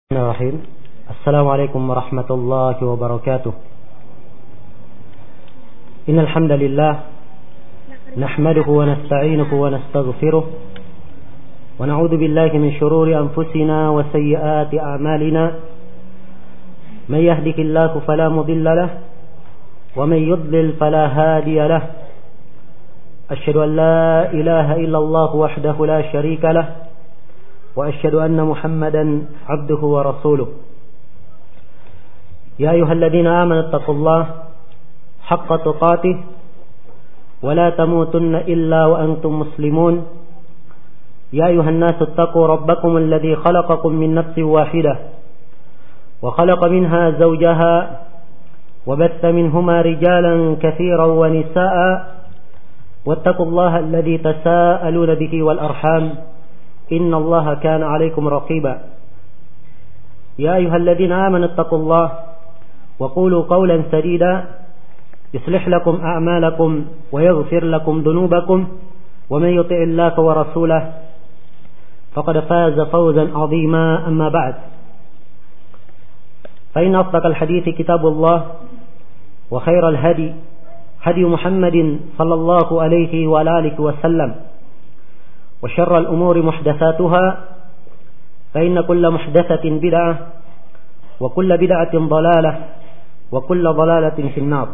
Bismillahirrahmanirrahim. Assalamualaikum warahmatullahi wabarakatuh. Innal hamdalillah nahmaduhu wa nasta'inuhu wa nastaghfiruh wa na'udzu billahi min shururi anfusina wa sayyiati a'malina. May yahdihillahu fala mudilla lahu wa may yudlil fala hadiya lahu. Asyhadu an la ilaha illallah wahdahu la syarika lahu وأشهد أن محمدا عبده ورسوله يا أيها الذين آمنوا اتقوا الله حق تقاته ولا تموتن إلا وأنتم مسلمون يا أيها الناس اتقوا ربكم الذي خلقكم من نفس واحدة وخلق منها زوجها وبث منهما رجالا كثيرا ونساء واتقوا الله الذي تساءلون به والأرحام إن الله كان عليكم رقيبا يا أيها الذين آمنوا اتقوا الله وقولوا قولا سديدا يصلح لكم أعمالكم ويغفر لكم ذنوبكم ومن يطع الله ورسوله فقد فاز فوزا عظيما أما بعد فإن أصدق الحديث كتاب الله وخير الهدي هدي محمد صلى الله عليه وآله وسلم وشر الأمور محدثاتها فإن كل محدثة بدعة وكل بدعة ضلالة وكل ضلالة في النار.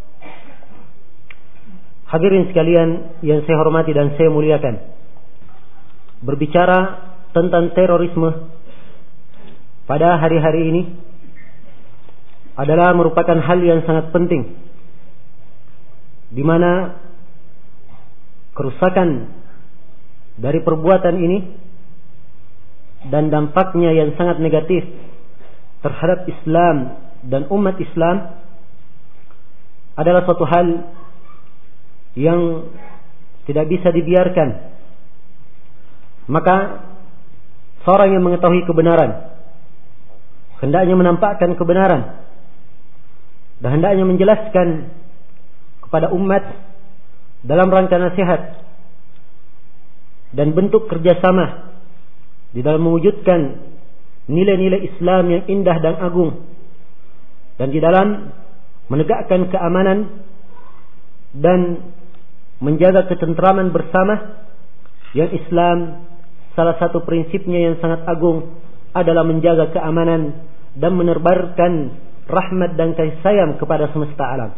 Hadirin sekalian yang saya hormati dan saya muliakan, berbicara tentang terorisme pada hari-hari ini adalah merupakan hal yang sangat penting, di mana kerusakan dari perbuatan ini dan dampaknya yang sangat negatif terhadap Islam dan umat Islam adalah suatu hal yang tidak bisa dibiarkan. Maka seorang yang mengetahui kebenaran hendaknya menampakkan kebenaran dan hendaknya menjelaskan kepada umat dalam rangka nasihat dan bentuk kerjasama di dalam mewujudkan nilai-nilai Islam yang indah dan agung, dan di dalam menegakkan keamanan dan menjaga ketentraman bersama, yang Islam salah satu prinsipnya yang sangat agung adalah menjaga keamanan dan menebarkan rahmat dan kasih sayang kepada semesta alam.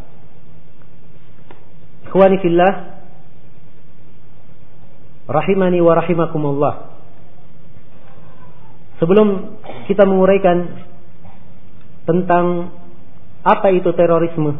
Ikhwani fillah, rahimani wa rahimakumullah. Sebelum kita menguraikan tentang apa itu terorisme,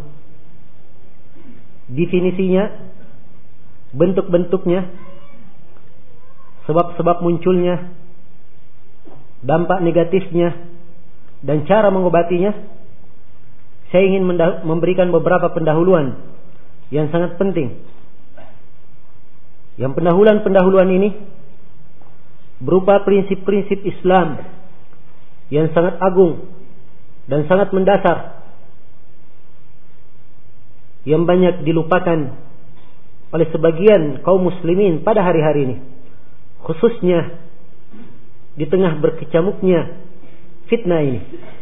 definisinya, bentuk-bentuknya, sebab-sebab munculnya, dampak negatifnya, dan cara mengobatinya, saya ingin memberikan beberapa pendahuluan yang sangat penting. Yang pendahuluan ini berupa prinsip-prinsip Islam yang sangat agung dan sangat mendasar, yang banyak dilupakan oleh sebagian kaum muslimin pada hari-hari ini, khususnya di tengah berkecamuknya fitnah ini.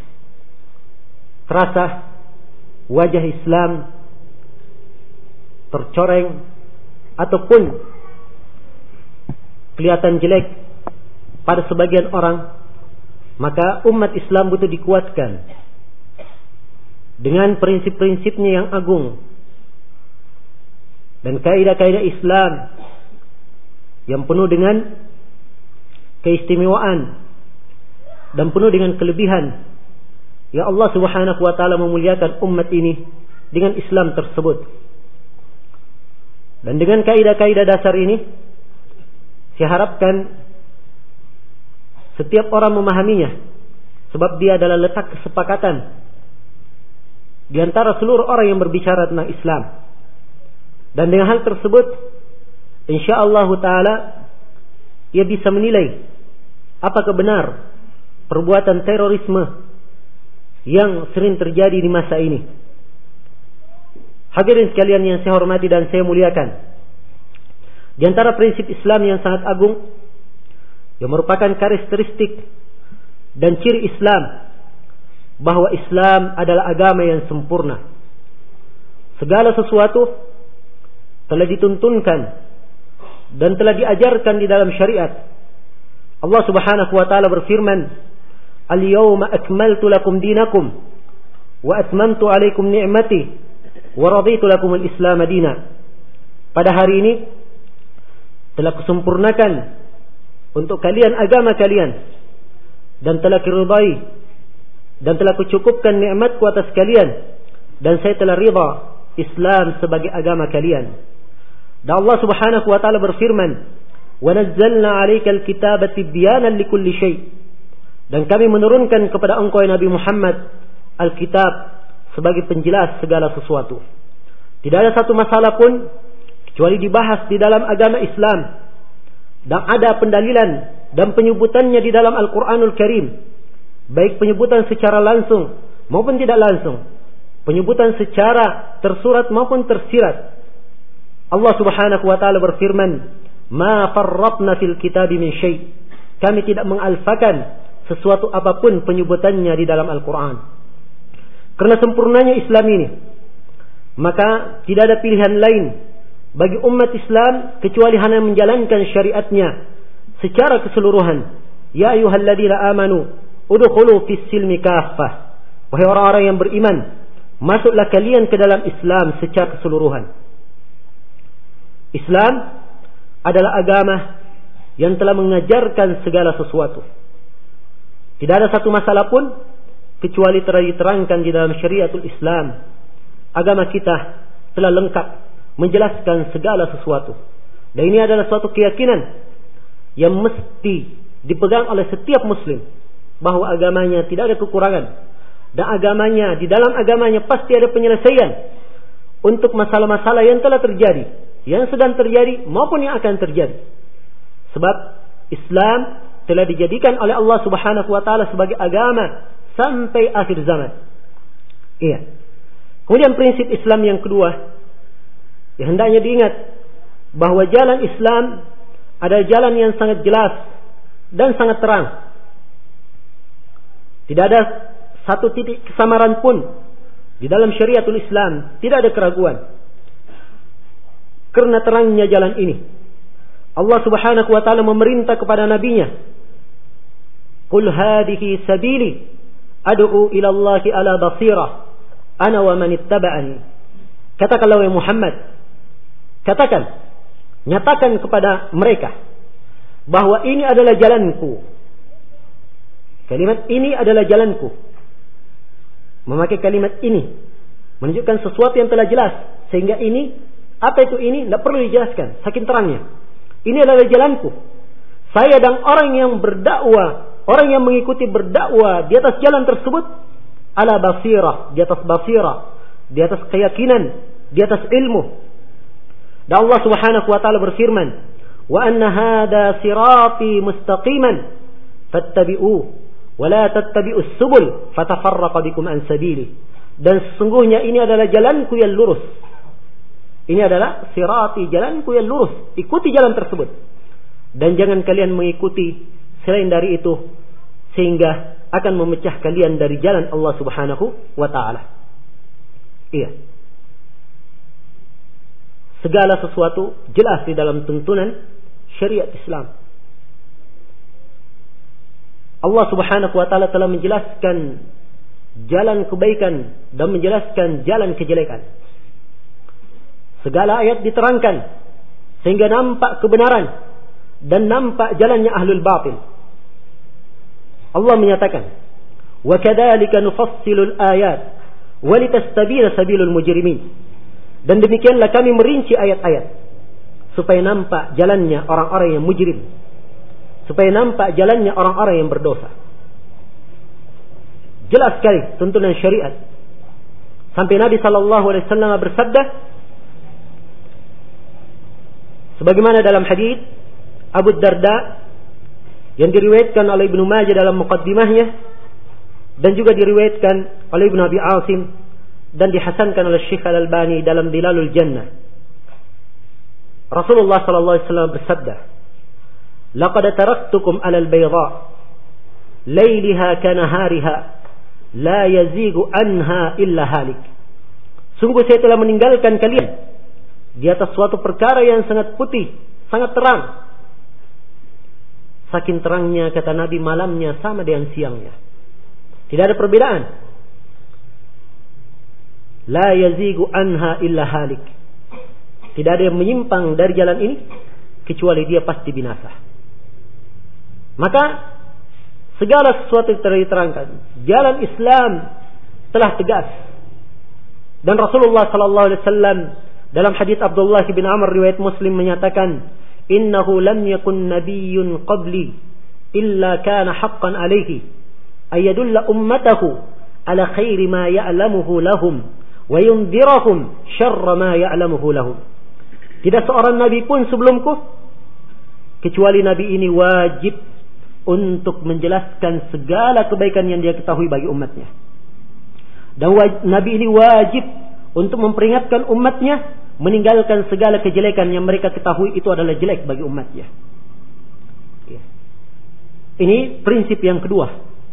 Terasa wajah Islam tercoreng ataupun kelihatan jelek pada sebagian orang, maka umat Islam butuh dikuatkan dengan prinsip-prinsipnya yang agung dan kaidah-kaidah Islam yang penuh dengan keistimewaan dan penuh dengan kelebihan. Ya, Allah Subhanahu wa taala memuliakan umat ini dengan Islam tersebut. Dan dengan kaidah-kaidah dasar ini, saya harapkan setiap orang memahaminya, sebab dia adalah letak kesepakatan di antara seluruh orang yang berbicara tentang Islam. Dan dengan hal tersebut, insyaallah taala ia bisa menilai apakah benar perbuatan terorisme yang sering terjadi di masa ini. Hadirin sekalian yang saya hormati dan saya muliakan, di antara prinsip Islam yang sangat agung, yang merupakan karakteristik dan ciri Islam, bahwa Islam adalah agama yang sempurna. Segala sesuatu telah dituntunkan dan telah diajarkan di dalam syariat. Allah Subhanahu wa taala berfirman, "Al-yawma akmaltu lakum dinakum wa atmamtu 'alaikum ni'mati wa raditu lakum al-Islam madina." Pada hari ini telah kusempurnakan untuk kalian agama kalian, dan telah kuridai dan telah kucukupkan nikmatku atas kalian, dan saya telah ridha Islam sebagai agama kalian. Dan Allah Subhanahu wa taala berfirman, "Wa nazzalna 'alaikal kitaba tibyanan likulli syai'." Dan kami menurunkan kepada engkau ya Nabi Muhammad Alkitab sebagai penjelas segala sesuatu. Tidak ada satu masalah pun kecuali dibahas di dalam agama Islam, dan ada pendalilan dan penyebutannya di dalam Al-Quranul Karim, baik penyebutan secara langsung maupun tidak langsung, penyebutan secara tersurat maupun tersirat. Allah Subhanahu wa taala berfirman, "Ma farratna fil kitabi min syai'." Kami tidak mengalfakan sesuatu apapun penyebutannya di dalam Al-Quran. Karena sempurnanya Islam ini, maka tidak ada pilihan lain bagi umat Islam kecuali hanya menjalankan syariatnya secara keseluruhan. Ya ayyuhalladzina amanu udkhulu fis silmi kaffah. Wahai orang-orang yang beriman, masuklah kalian ke dalam Islam secara keseluruhan. Islam adalah agama yang telah mengajarkan segala sesuatu. Tidak ada satu masalah pun kecuali telah diterangkan di dalam syariatul Islam. Agama kita telah lengkap menjelaskan segala sesuatu. Dan ini adalah suatu keyakinan yang mesti dipegang oleh setiap muslim, bahwa agamanya tidak ada kekurangan, dan agamanya, di dalam agamanya pasti ada penyelesaian untuk masalah-masalah yang telah terjadi, yang sedang terjadi maupun yang akan terjadi. Sebab Islam telah dijadikan oleh Allah Subhanahu wa taala sebagai agama sampai akhir zaman. Iya. Kemudian prinsip Islam yang kedua yang hendaknya diingat, bahwa jalan Islam adalah jalan yang sangat jelas dan sangat terang. Tidak ada satu titik kesamaran pun di dalam syariatul Islam, tidak ada keraguan. Karena terangnya jalan ini, Allah Subhanahu wa taala memerintah kepada nabinya, "Qul hadhihi sabili ad'u ila Allahi ala basirah ana wa man ittaba'ani." Katakanlah wahai Muhammad, katakan, nyatakan kepada mereka bahwa ini adalah jalanku. Kalimat ini adalah jalanku. Memakai kalimat ini menunjukkan sesuatu yang telah jelas, sehingga ini, apa itu ini, tidak perlu dijelaskan, saking terangnya. Ini adalah jalanku. Saya dan orang yang berdakwah, orang yang mengikuti berdakwah di atas jalan tersebut, ala basirah, di atas basirah, di atas keyakinan, di atas ilmu. Dan Allah Subhanahu wa taala berfirman, "Wa anna hadha sirati mustaqiman fattabi'uhu wa la tattabi'us subul fatafarraqa bikum an sabili." Dan sesungguhnya ini adalah jalanku yang lurus. Ini adalah sirati, jalanku yang lurus. Ikuti jalan tersebut. Dan jangan kalian mengikuti selain dari itu, sehingga akan memecah kalian dari jalan Allah Subhanahu wa taala. Iya. Segala sesuatu jelas di dalam tuntunan syariat Islam. Allah Subhanahu wa taala telah menjelaskan jalan kebaikan dan menjelaskan jalan kejelekan. Segala ayat diterangkan sehingga nampak kebenaran dan nampak jalannya ahlul batil. Allah menyatakan, "Wa kadzalika nufassilul ayat wa litastabina sabilul mujrimin." Dan demikianlah kami merinci ayat-ayat supaya nampak jalannya orang-orang yang mujrim, supaya nampak jalannya orang-orang yang berdosa. Jelas sekali tuntunan syariat. Sampai Nabi sallallahu alaihi wasallam bersabda, sebagaimana dalam hadis Abu Darda yang diriwayatkan oleh Ibnu Majah dalam muqaddimahnya, dan juga diriwayatkan oleh Ibnu Abi Asim dan dihasankan oleh Syekh Al-Albani dalam Dilalul Jannah. Rasulullah sallallahu alaihi wasallam bersabda, "Laqad taraktukum 'alal bayda lailiha kanahariha la yazigu anha illa halik. Sungguh saya telah meninggalkan kalian di atas suatu perkara yang sangat putih, sangat terang. Saking terangnya, kata Nabi, malamnya sama dengan siangnya. Tidak ada perbedaan. La yazigu anha illa halik. Tidak ada yang menyimpang dari jalan ini kecuali dia pasti binasa. Maka segala sesuatu yang telah diterangkan, jalan Islam telah tegas. Dan Rasulullah sallallahu alaihi wasallam dalam hadis Abdullah bin Amr riwayat Muslim menyatakan, "Innahu lam yakun nabiyyun qabli illa kana haqqan alaihi ayadulla ummatahu ala khairi ma ya'lamuhu lahum wa yundhirahum syarra ma ya'lamuhu lahum." Tidak seorang nabi pun sebelumku kecuali nabi ini wajib untuk menjelaskan segala kebaikan yang dia ketahui bagi umatnya. Dan nabi ini wajib untuk memperingatkan umatnya meninggalkan segala kejelekan yang mereka ketahui itu adalah jelek bagi umatnya. Ini prinsip yang kedua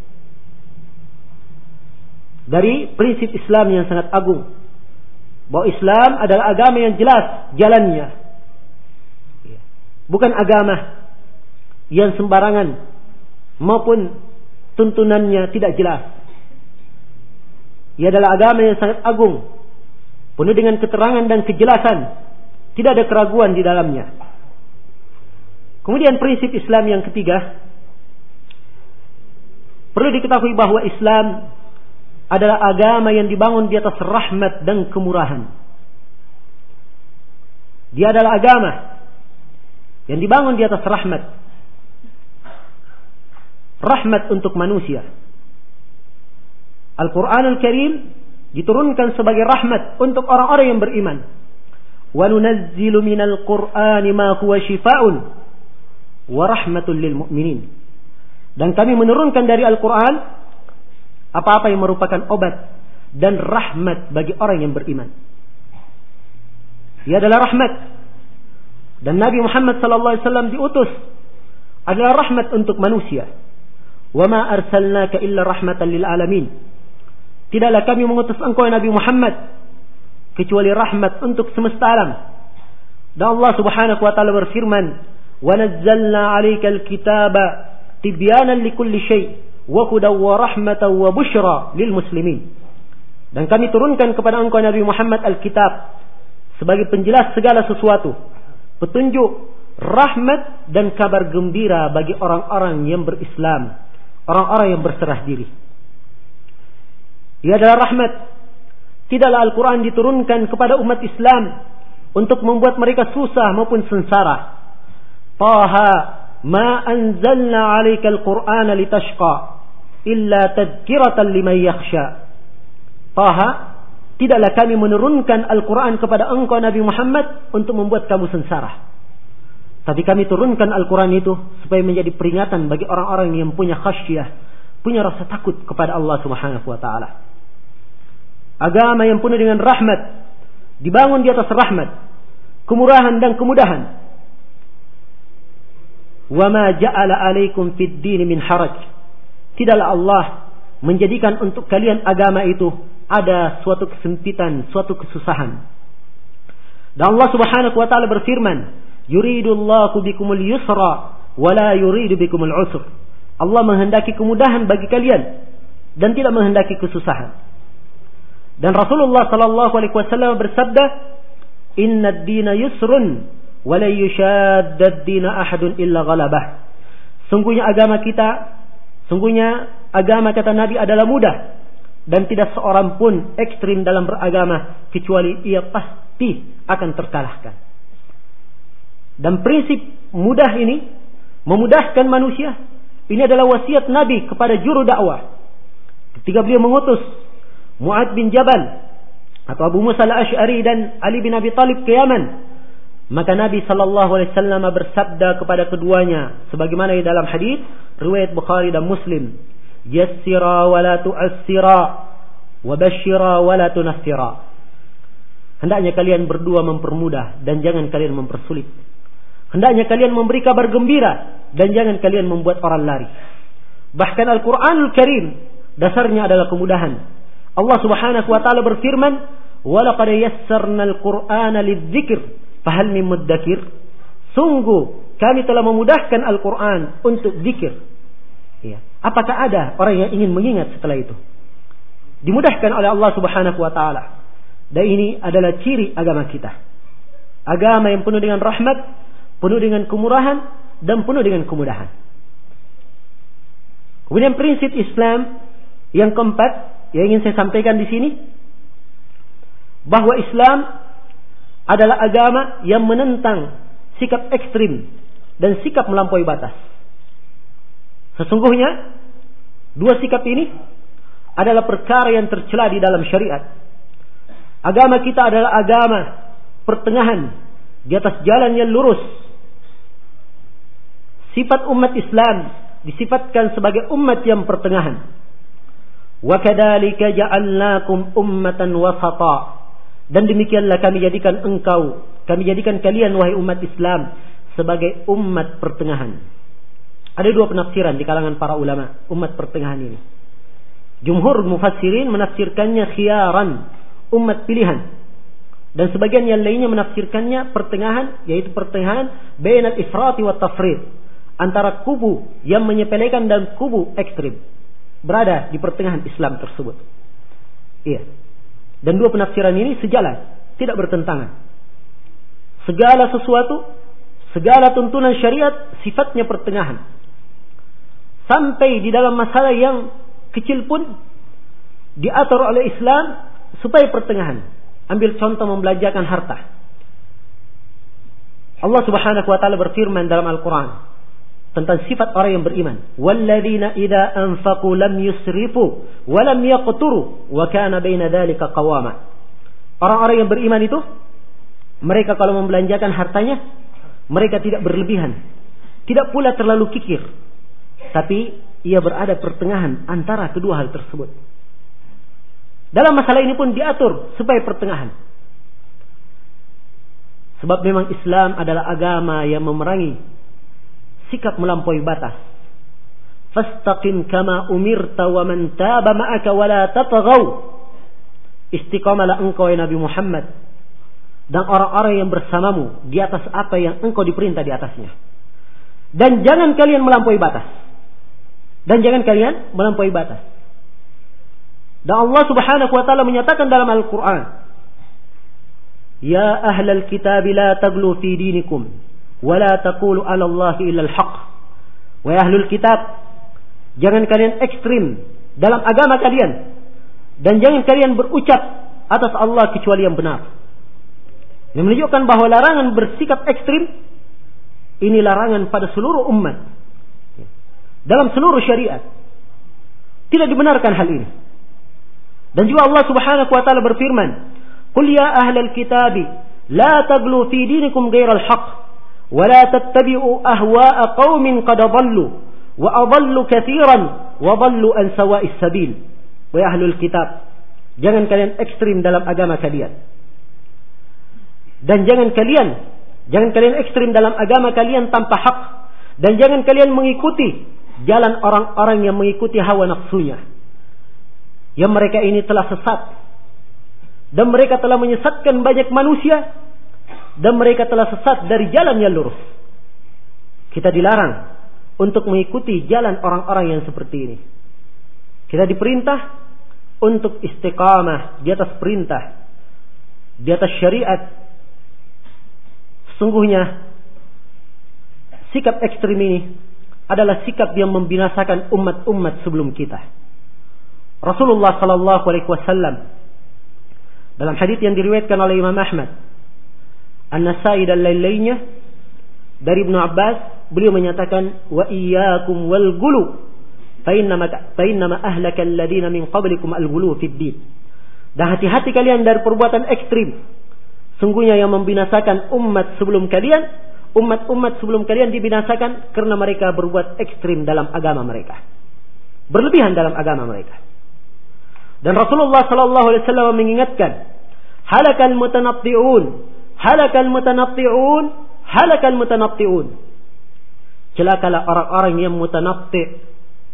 dari prinsip Islam yang sangat agung, bahwa Islam adalah agama yang jelas jalannya, bukan agama yang sembarangan maupun tuntunannya tidak jelas. Ia adalah agama yang sangat agung, penuh dengan keterangan dan kejelasan, tidak ada keraguan di dalamnya. Kemudian prinsip Islam yang ketiga, perlu diketahui bahwa Islam adalah agama yang dibangun di atas rahmat dan kemurahan. Dia adalah agama yang dibangun di atas rahmat. Rahmat untuk manusia. Al-Quran Al-Karim diturunkan sebagai rahmat untuk orang-orang yang beriman. Wa nunazzilu minal Qur'ani ma huwa shifaa'un wa rahmatul lil mu'minin. Dan kami menurunkan dari Al-Quran apa-apa yang merupakan obat dan rahmat bagi orang yang beriman. Ia adalah rahmat. Dan Nabi Muhammad sallallahu alaihi wasallam diutus adalah rahmat untuk manusia. Wa ma arsalnaka illa rahmatan lil alamin. Tidaklah kami mengutus engkau Nabi Muhammad kecuali rahmat untuk semesta alam. Dan Allah Subhanahu wa taala berfirman, "Wa nazzalna 'alaikal kitaba tibyanan likulli syai' wa hudaw wa rahmatan wa busyra lil muslimin." Dan kami turunkan kepada engkau Nabi Muhammad Alkitab sebagai penjelas segala sesuatu, petunjuk, rahmat dan kabar gembira bagi orang-orang yang berislam, orang-orang yang berserah diri. Ia adalah rahmat. Tidaklah Al-Quran diturunkan kepada umat Islam untuk membuat mereka susah maupun sengsara. Taha ma anzalna 'alaikal Qur'ana litashqa illa tadhkiratan liman yakhsha. Taha, tidaklah kami menurunkan Al-Quran kepada engkau Nabi Muhammad untuk membuat kamu sengsara. Tapi kami turunkan Al-Quran itu supaya menjadi peringatan bagi orang-orang yang punya khasyah, punya rasa takut kepada Allah Subhanahu wa taala. Agama yang penuh dengan rahmat, dibangun di atas rahmat, kemurahan dan kemudahan. Wa ma ja'ala 'alaikum fid din min haraj. Tidaklah Allah menjadikan untuk kalian agama itu ada suatu kesempitan, suatu kesusahan. Dan Allah Subhanahu wa taala berfirman, "Yuridullahu bikumul yusra wa la yuridu bikumul usr." Allah menghendaki kemudahan bagi kalian dan tidak menghendaki kesusahan. Dan Rasulullah sallallahu alaihi wasallam bersabda, "Innad dina yusrun wa la yushadda ad-dina ahadun illa ghalabah." Sungguhnya agama kata Nabi adalah mudah dan tidak seorang pun ekstrim dalam beragama kecuali ia pasti akan terkalahkan. Dan prinsip mudah ini, memudahkan manusia, ini adalah wasiat Nabi kepada juru dakwah. Ketika beliau mengutus Mu'ad bin Jabal atau Abu Musa al-Ash'ari dan Ali bin Abi Talib ke Yaman, maka Nabi sallallahu alaihi wasallam bersabda kepada keduanya sebagaimana di dalam hadis riwayat Bukhari dan Muslim, "Yassira wa la tu'assira wa basyira wa la tunaffira." Hendaknya kalian berdua mempermudah dan jangan kalian mempersulit. Hendaknya kalian memberi kabar gembira dan jangan kalian membuat orang lari. Bahkan Al-Quranul Karim dasarnya adalah kemudahan. Allah Subhanahu wa taala berfirman, "Walaqad yassarnal Qur'ana lidzikr, fahal min muddakir?" Sungguh kami telah memudahkan Al-Quran untuk zikir. Ya. Apakah ada orang yang ingin mengingat setelah itu? Dimudahkan oleh Allah Subhanahu wa taala. Dan ini adalah ciri agama kita. Agama yang penuh dengan rahmat, penuh dengan kemurahan, dan penuh dengan kemudahan. Kemudian prinsip Islam yang keempat yang ingin saya sampaikan di sini, bahwa Islam adalah agama yang menentang sikap ekstrim dan sikap melampaui batas. Sesungguhnya dua sikap ini adalah perkara yang tercela di dalam syariat. Agama kita adalah agama pertengahan di atas jalan yang lurus. Sifat umat Islam disifatkan sebagai umat yang pertengahan. Wa kadzalika ja'alnakum ummatan wasata. Dan demikianlah kami jadikan kalian wahai umat Islam sebagai umat pertengahan. Ada dua penafsiran di kalangan para ulama umat pertengahan ini. Jumhur mufassirin menafsirkannya khiyaran, umat pilihan. Dan sebagian yang lainnya menafsirkannya pertengahan, yaitu pertengahan bainal ifrati wa tafrid, antara kubu yang menyepelekan dan kubu ekstrim, berada di pertengahan Islam tersebut. Iya. Dan dua penafsiran ini sejalan, tidak bertentangan. Segala sesuatu, segala tuntunan syariat sifatnya pertengahan. Sampai di dalam masalah yang kecil pun diatur oleh Islam supaya pertengahan. Ambil contoh membelanjakan harta. Allah Subhanahu wa taala berfirman dalam Al-Qur'an tentang sifat orang yang beriman. Walladzina idza anfaqu lam yusrifu wa lam yaqturu wa kana baina dzalika qawama. Orang-orang yang beriman itu, mereka kalau membelanjakan hartanya, mereka tidak berlebihan, tidak pula terlalu kikir, tapi ia berada pertengahan antara kedua hal tersebut. Dalam masalah ini pun diatur supaya pertengahan. Sebab memang Islam adalah agama yang memerangi sikap melampaui batas. Fastaqim kama umirta wa man taba ma'aka wa la tatghaw. Istiqamalah engkau ya Nabi Muhammad dan orang-orang yang bersamamu di atas apa yang engkau diperintah di atasnya. Dan jangan kalian melampaui batas. Dan Allah Subhanahu wa taala menyatakan dalam Al-Qur'an, "Ya ahlal kitab la taghlu fi dinikum wa la taqulu 'ala Allahi illa al-haq." Wahai ahlul kitab, jangan kalian ekstrim dalam agama kalian dan jangan kalian berucap atas Allah kecuali yang benar. Ini menunjukkan bahwa larangan bersikap ekstrim ini larangan pada seluruh umat. Dalam seluruh syariat tidak dibenarkan hal ini. Dan juga Allah Subhanahu wa taala berfirman, "Qul ya ahlal kitabi la taghlu fi dinikum ghairal haqq wa la tattabi'u ahwa'a qaumin qad dhallu wa adallu katsiran wa dhallu an sawa'is sabil." Wahai ahlul kitab, jangan kalian ekstrim dalam agama kalian. Dan jangan kalian ekstrim dalam agama kalian tanpa hak, dan jangan kalian mengikuti jalan orang-orang yang mengikuti hawa nafsunya. Yang mereka ini telah sesat dan mereka telah menyesatkan banyak manusia dan mereka telah sesat dari jalan yang lurus. Kita dilarang untuk mengikuti jalan orang-orang yang seperti ini. Kita diperintah untuk istiqamah di atas perintah, di atas syariat. Sesungguhnya sikap ekstrim ini adalah sikap yang membinasakan umat-umat sebelum kita. Rasulullah sallallahu alaihi wasallam dalam hadis yang diriwayatkan oleh Imam Ahmad, An-Nasa'i dan lain-lainnya dari Ibnu Abbas, beliau menyatakan, "Wa iyyakum wal ghulu fa innama ahlaka alladziina min qablikum al-ghulu fid din." Dan hati-hati kalian dari perbuatan ekstrim. Sungguhnya yang membinasakan umat sebelum kalian, umat-umat sebelum kalian dibinasakan karena mereka berbuat ekstrim dalam agama mereka. Berlebihan dalam agama mereka. Dan Rasulullah sallallahu alaihi wasallam mengingatkan, halakal mutanatti'un. Celakalah orang-orang yang mutanatti'.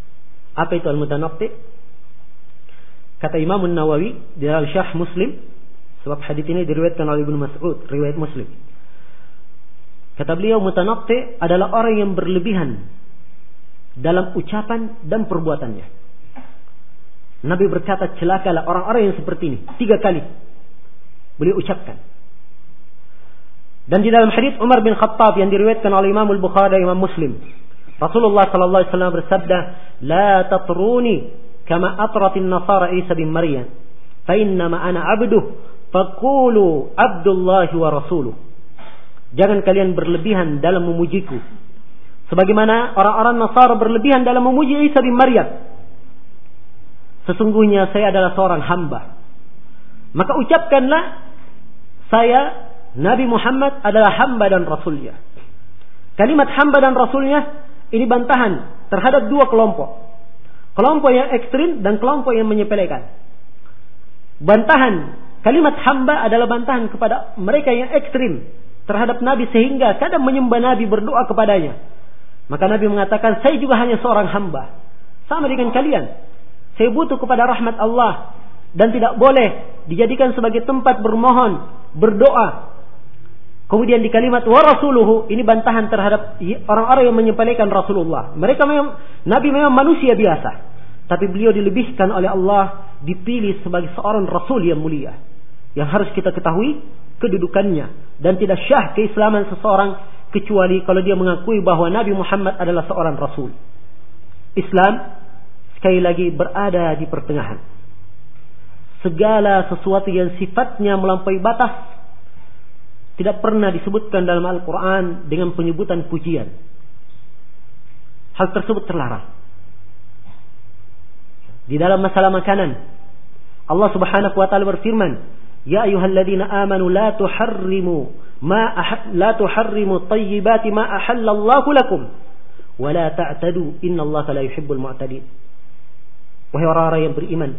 Apa itu al-mutanatti? Kata Imam Nawawi di dalam Syarh Muslim, sebab hadis ini diriwayatkan oleh Ibnu Mas'ud, riwayat Muslim. Kata beliau, mutanatti adalah orang yang berlebihan dalam ucapan dan perbuatannya. Nabi berkata, celakalah orang-orang yang seperti ini. 3 kali beliau ucapkan. Dan di dalam hadis Umar bin Khattab yang diriwayatkan oleh Imam Al-Bukhari dan Imam Muslim, Rasulullah sallallahu alaihi wasallam bersabda, "La tatruni kama atratin nasara Isa bin Maryam, fa innama ana 'abduh, faqulu 'abdullahi wa rasuluh." Jangan kalian berlebihan dalam memujiku sebagaimana orang-orang Nasara berlebihan dalam memuji Isa bin Maryam. Sesungguhnya saya adalah seorang hamba. Maka ucapkanlah, saya Nabi Muhammad adalah hamba dan rasulnya. Kalimat hamba dan rasulnya ini bantahan terhadap 2 kelompok. Kelompok yang ekstrim dan kelompok yang menyepelekan. Bantahan kalimat hamba adalah bantahan kepada mereka yang ekstrim terhadap Nabi sehingga kadang menyembah Nabi, berdoa kepadanya. Maka Nabi mengatakan, saya juga hanya seorang hamba. Sama dengan kalian. Saya butuh kepada rahmat Allah. Dan tidak boleh dijadikan sebagai tempat bermohon, berdoa. Kemudian di kalimat wa rasuluhu, ini bantahan terhadap orang-orang yang menyepelekan Rasulullah. Nabi memang manusia biasa. Tapi beliau dilebihkan oleh Allah, dipilih sebagai seorang Rasul yang mulia. Yang harus kita ketahui kedudukannya. Dan tidak syah keislaman seseorang kecuali kalau dia mengakui bahwa Nabi Muhammad adalah seorang Rasul. Islam sekali lagi berada di pertengahan. Segala sesuatu yang sifatnya melampaui batas tidak pernah disebutkan dalam Al-Quran dengan penyebutan pujian. Hal tersebut terlarang. Di dalam masalah makanan, Allah Subhanahu wa taala berfirman, "Ya ayyuhalladzina amanu la tuharrimu thayyibati ma ahallallahu lakum wa la ta'tadu innallaha la yuhibbul mu'tadin." Wahai orang-orang yang beriman,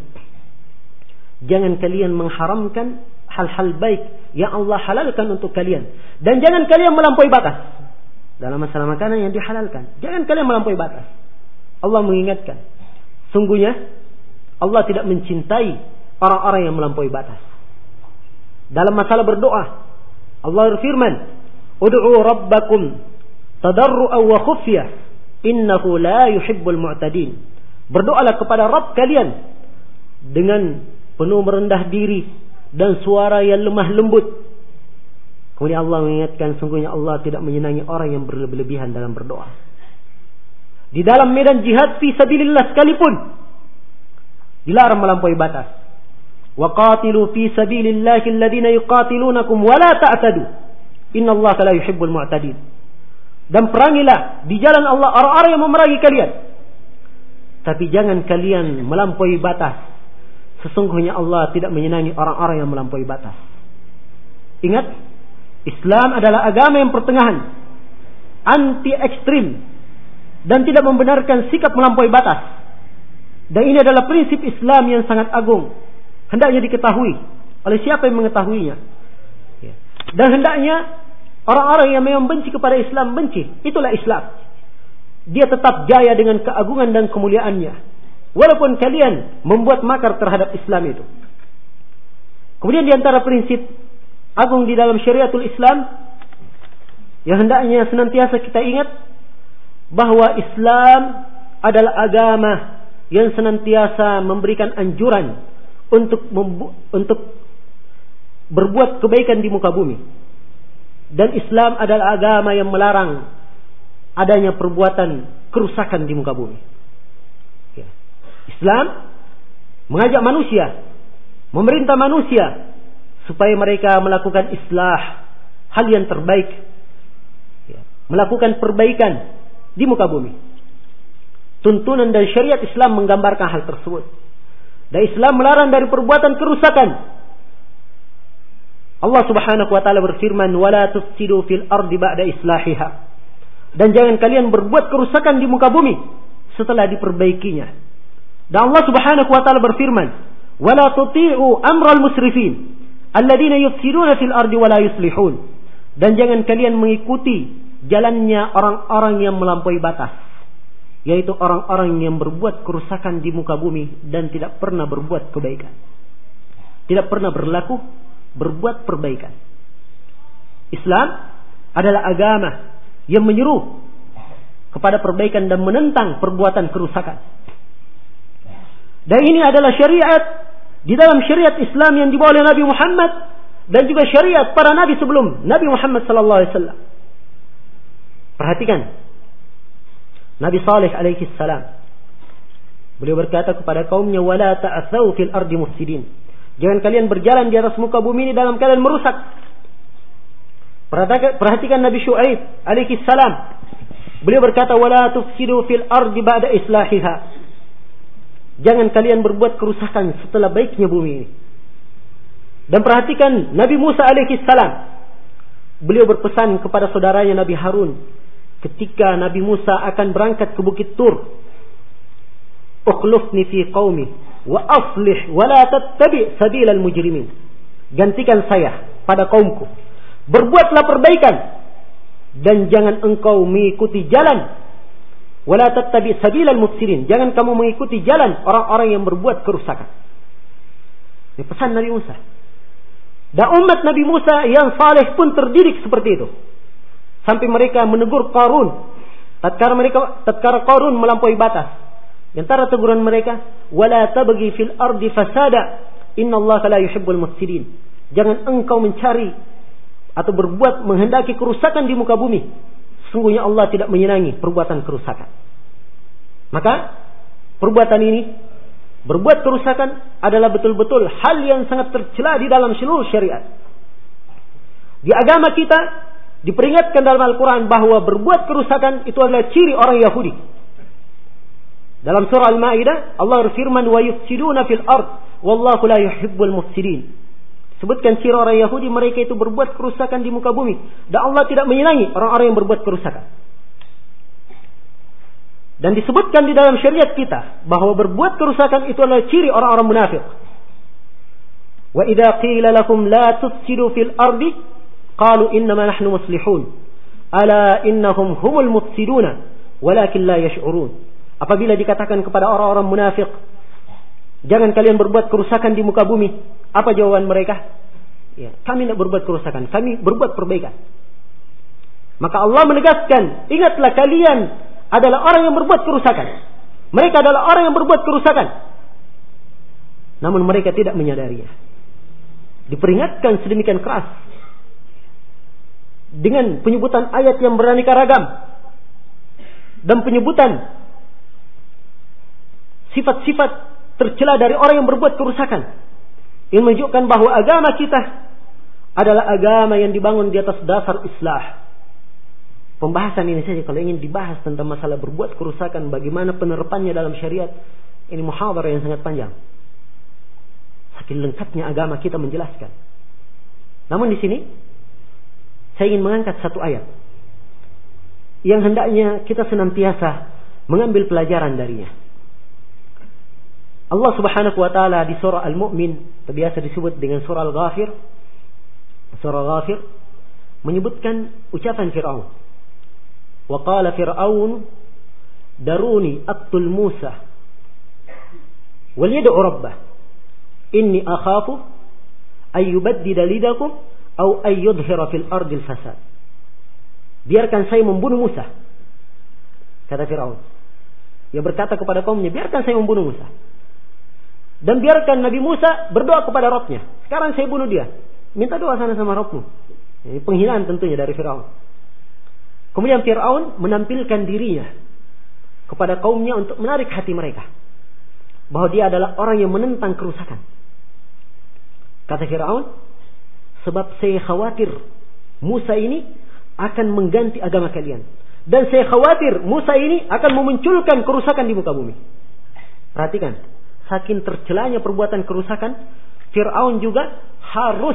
jangan kalian mengharamkan hal-hal baik yang Allah halalkan untuk kalian, dan jangan kalian melampaui batas dalam masalah makanan yang dihalalkan. Jangan kalian melampaui batas. Allah mengingatkan, sungguhnya Allah tidak mencintai orang-orang yang melampaui batas. Dalam masalah berdoa, Allah berfirman, "Ud'u rabbakum tadarru'an wa khufyah, innahu la yuhibbul mu'tadin." Berdoalah kepada Rabb kalian dengan penuh merendah diri dan suara yang lemah lembut. Kemudian Allah mengingatkan, sungguhnya Allah tidak menyenangi orang yang berlebihan dalam berdoa. Di dalam medan jihad fi sabilillah sekalipun dilarang melampaui batas. Wa qatilu fi sabilillahi alladhina yuqatilunakum wa la ta'tadu innallaha la yuhibbul mu'tadin. Dan perangilah di jalan Allah orang-orang yang memerangi kalian, tapi jangan kalian melampaui batas. Sesungguhnya Allah tidak menyenangi orang-orang yang melampaui batas. Ingat, Islam adalah agama yang pertengahan, anti ekstrim, dan tidak membenarkan sikap melampaui batas. Dan ini adalah prinsip Islam yang sangat agung, hendaknya diketahui oleh siapa yang mengetahuinya. Dan hendaknya orang-orang yang memang benci kepada Islam benci. Itulah Islam. Dia tetap jaya dengan keagungan dan kemuliaannya, walaupun kalian membuat makar terhadap Islam itu. Kemudian di antara prinsip agung di dalam syariatul Islam yang hendaknya senantiasa kita ingat, bahwa Islam adalah agama yang senantiasa memberikan anjuran untuk berbuat kebaikan di muka bumi. Dan Islam adalah agama yang melarang adanya perbuatan kerusakan di muka bumi. Islam mengajak manusia, memerintah manusia supaya mereka melakukan islah, hal yang terbaik, melakukan perbaikan di muka bumi. Tuntunan dan syariat Islam menggambarkan hal tersebut. Dan Islam melarang dari perbuatan kerusakan. Allah Subhanahu wa taala berfirman, "Wala tufsidu fil ardi ba'da islahiha." Dan jangan kalian berbuat kerusakan di muka bumi setelah diperbaikinya. Dan Allah Subhanahu wa taala berfirman, "Wala tuti'u amral musrifin alladziina yufsiduna fil ardi wa la yuslihun." Dan jangan kalian mengikuti jalannya orang-orang yang melampaui batas. yaitu orang-orang yang berbuat kerusakan di muka bumi dan tidak pernah berbuat kebaikan. Tidak pernah berbuat perbaikan. Islam adalah agama yang menyeru kepada perbaikan dan menentang perbuatan kerusakan. Dan ini adalah syariat di dalam syariat Islam yang dibawa oleh Nabi Muhammad dan juga syariat para nabi sebelum Nabi Muhammad sallallahu alaihi wasallam. Perhatikan Nabi Saleh alaihi salam. Beliau berkata kepada kaumnya, "Wala ta'tsaw fil ardi mufsidin." Jangan kalian berjalan di atas muka bumi ini dalam keadaan merusak. Perhatikan Nabi Syuaib alaihi salam. Beliau berkata, "Wala tufsidu fil ardi ba'da islahiha." Jangan kalian berbuat kerusakan setelah baiknya bumi ini. Dan perhatikan Nabi Musa alaihi salam. Beliau berpesan kepada saudaranya Nabi Harun ketika Nabi Musa akan berangkat ke Bukit Tur. "Ukhlufni fi qaumi wa aslih wa la tattabi' sabilal mujrimin." Gantikan saya pada kaumku. Berbuatlah perbaikan dan jangan engkau mengikuti jalan wala tattabi' sabilal mufsidin. Jangan kamu mengikuti jalan orang-orang yang berbuat kerusakan. Ini pesan Nabi Musa. Dan umat Nabi Musa yang saleh pun terdidik seperti itu. Sampai mereka menegur Qarun. Tatkala Qarun melampaui batas. Di antara teguran mereka, "Wala tabghi fil ardi fasada, innallaha la yuhibbul mufsidin." Jangan engkau mencari atau berbuat menghendaki kerusakan di muka bumi. Sesungguhnya Allah tidak menyenangi perbuatan kerusakan. Maka perbuatan ini, berbuat kerusakan adalah betul-betul hal yang sangat tercela di dalam seluruh syariat. Di agama kita diperingatkan dalam Al-Quran bahwa berbuat kerusakan itu adalah ciri orang Yahudi. Dalam surah Al-Ma'idah Allah berfirman, "Wa yufsiduna fil ard wallahu la yuhibbul mufsidin." Sebutkan ciri orang Yahudi, mereka itu berbuat kerusakan di muka bumi dan Allah tidak menyenangi orang-orang yang berbuat kerusakan. Dan disebutkan di dalam syariat kita bahwa berbuat kerusakan itu adalah ciri orang-orang munafik. "Wa idza qila lakum la tufsidu fil ardi qalu innama nahnu muslihun ala innahum humul mufsiduna walakin la yash'urun." Apabila dikatakan kepada orang-orang munafik, jangan kalian berbuat kerusakan di muka bumi, apa jawaban mereka? Ya, kami tidak berbuat kerusakan, kami berbuat perbaikan. Maka Allah menegaskan, ingatlah kalian adalah orang yang berbuat kerusakan. Mereka adalah orang yang berbuat kerusakan. Namun mereka tidak menyadarinya. Diperingatkan sedemikian keras dengan penyebutan ayat yang beraneka ragam dan penyebutan sifat-sifat tercela dari orang yang berbuat kerusakan. Ini menunjukkan bahwa agama kita adalah agama yang dibangun di atas dasar islah. Pembahasan ini saja kalau ingin dibahas tentang masalah berbuat kerusakan, bagaimana penerapannya dalam syariat, ini muhadarah yang sangat panjang. Saking lengkapnya agama kita menjelaskan. Namun di sini saya ingin mengangkat satu ayat yang hendaknya kita senantiasa mengambil pelajaran darinya. Allah Subhanahu wa taala di surah Al-Mu'min, biasa disebut dengan surah Al-Ghafir. Surah Ghafir menyebutkan ucapan Firaun. Wa qala Fir'aun daruni aqtul Musa wal yad'u rabbah inni akhafu ay yubaddila lidakum aw ay yudhhira fil ardi al-fasad. Biarkan saya membunuh Musa, kata Firaun. Dia berkata kepada kaumnya, biarkan saya membunuh Musa. Dan biarkan Nabi Musa berdoa kepada Rabbnya. Sekarang saya bunuh dia. Minta doa sana sama Rabbmu. Ini penghinaan tentunya dari Firaun. Kemudian Firaun menampilkan dirinya kepada kaumnya untuk menarik hati mereka. Bahwa dia adalah orang yang menentang kerusakan. Kata Firaun, sebab saya khawatir Musa ini akan mengganti agama kalian. Dan saya khawatir Musa ini akan memunculkan kerusakan di muka bumi. Perhatikan. Saking tercelanya perbuatan kerusakan, Fir'aun juga harus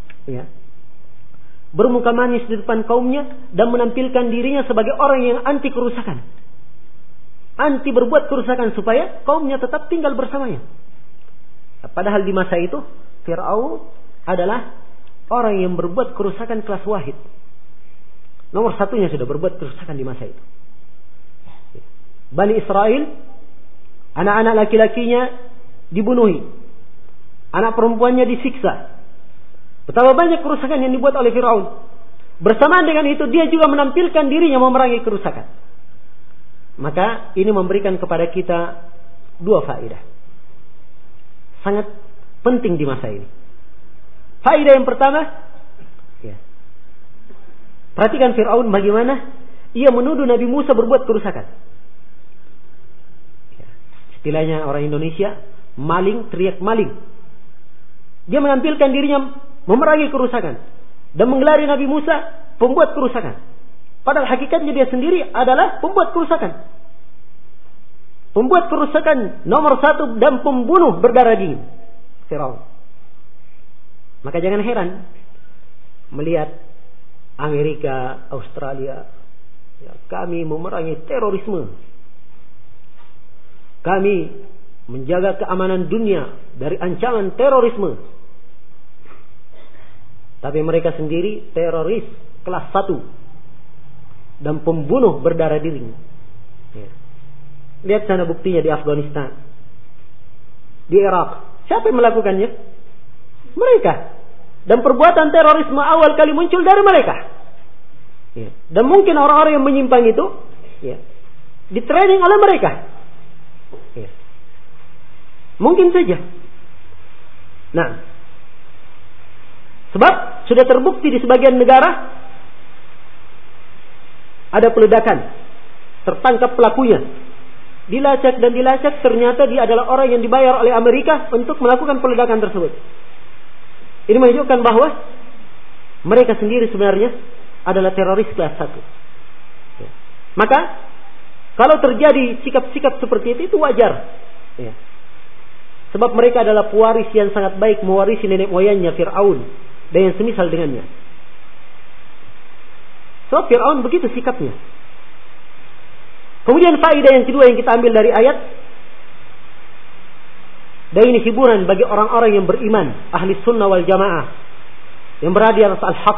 bermuka manis di depan kaumnya dan menampilkan dirinya sebagai orang yang anti kerusakan, anti berbuat kerusakan supaya kaumnya tetap tinggal bersamanya. Padahal di masa itu Fir'aun adalah orang yang berbuat kerusakan kelas wahid. Nomor satunya sudah berbuat kerusakan di masa itu. Bani Israel, anak-anak laki-lakinya dibunuhi, anak perempuannya disiksa. Betapa banyak kerusakan yang dibuat oleh Firaun. Bersamaan dengan itu dia juga menampilkan dirinya memerangi kerusakan. Maka ini memberikan kepada kita dua faedah sangat penting di masa ini. Faedah yang pertama, perhatikan Firaun bagaimana ia menuduh Nabi Musa berbuat kerusakan. Istilahnya orang Indonesia, maling teriak maling. Dia menampilkan dirinya memerangi kerusakan dan menggelari Nabi Musa pembuat kerusakan. Padahal hakikatnya dia sendiri adalah pembuat kerusakan. Pembuat kerusakan nomor 1 dan pembunuh berdarah dingin, Firaun. Maka jangan heran melihat Amerika, Australia, kami memerangi terorisme. Kami menjaga keamanan dunia dari ancaman terorisme. Tapi mereka sendiri teroris kelas 1 dan pembunuh berdarah dingin. Lihat sana buktinya di Afghanistan, di Irak. Siapa yang melakukannya? Mereka. Dan perbuatan terorisme awal kali muncul dari mereka. Dan mungkin orang-orang yang menyimpang itu ditraining oleh mereka. Mungkin saja. Nah, sebab sudah terbukti di sebagian negara ada peledakan, tertangkap pelakunya, dilacak dan dilacak, ternyata dia adalah orang yang dibayar oleh Amerika untuk melakukan peledakan tersebut. Ini menunjukkan bahwa mereka sendiri sebenarnya adalah teroris kelas 1. Maka kalau terjadi sikap-sikap seperti itu wajar. Sebab mereka adalah pewaris yang sangat baik, mewarisi nenek moyangnya Fir'aun dan yang semisal dengannya. Sebab Fir'aun begitu sikapnya. Kemudian faedah yang kedua yang kita ambil dari ayat, dan ini hiburan bagi orang-orang yang beriman, ahli sunnah wal jamaah, yang berada di atas al-haq,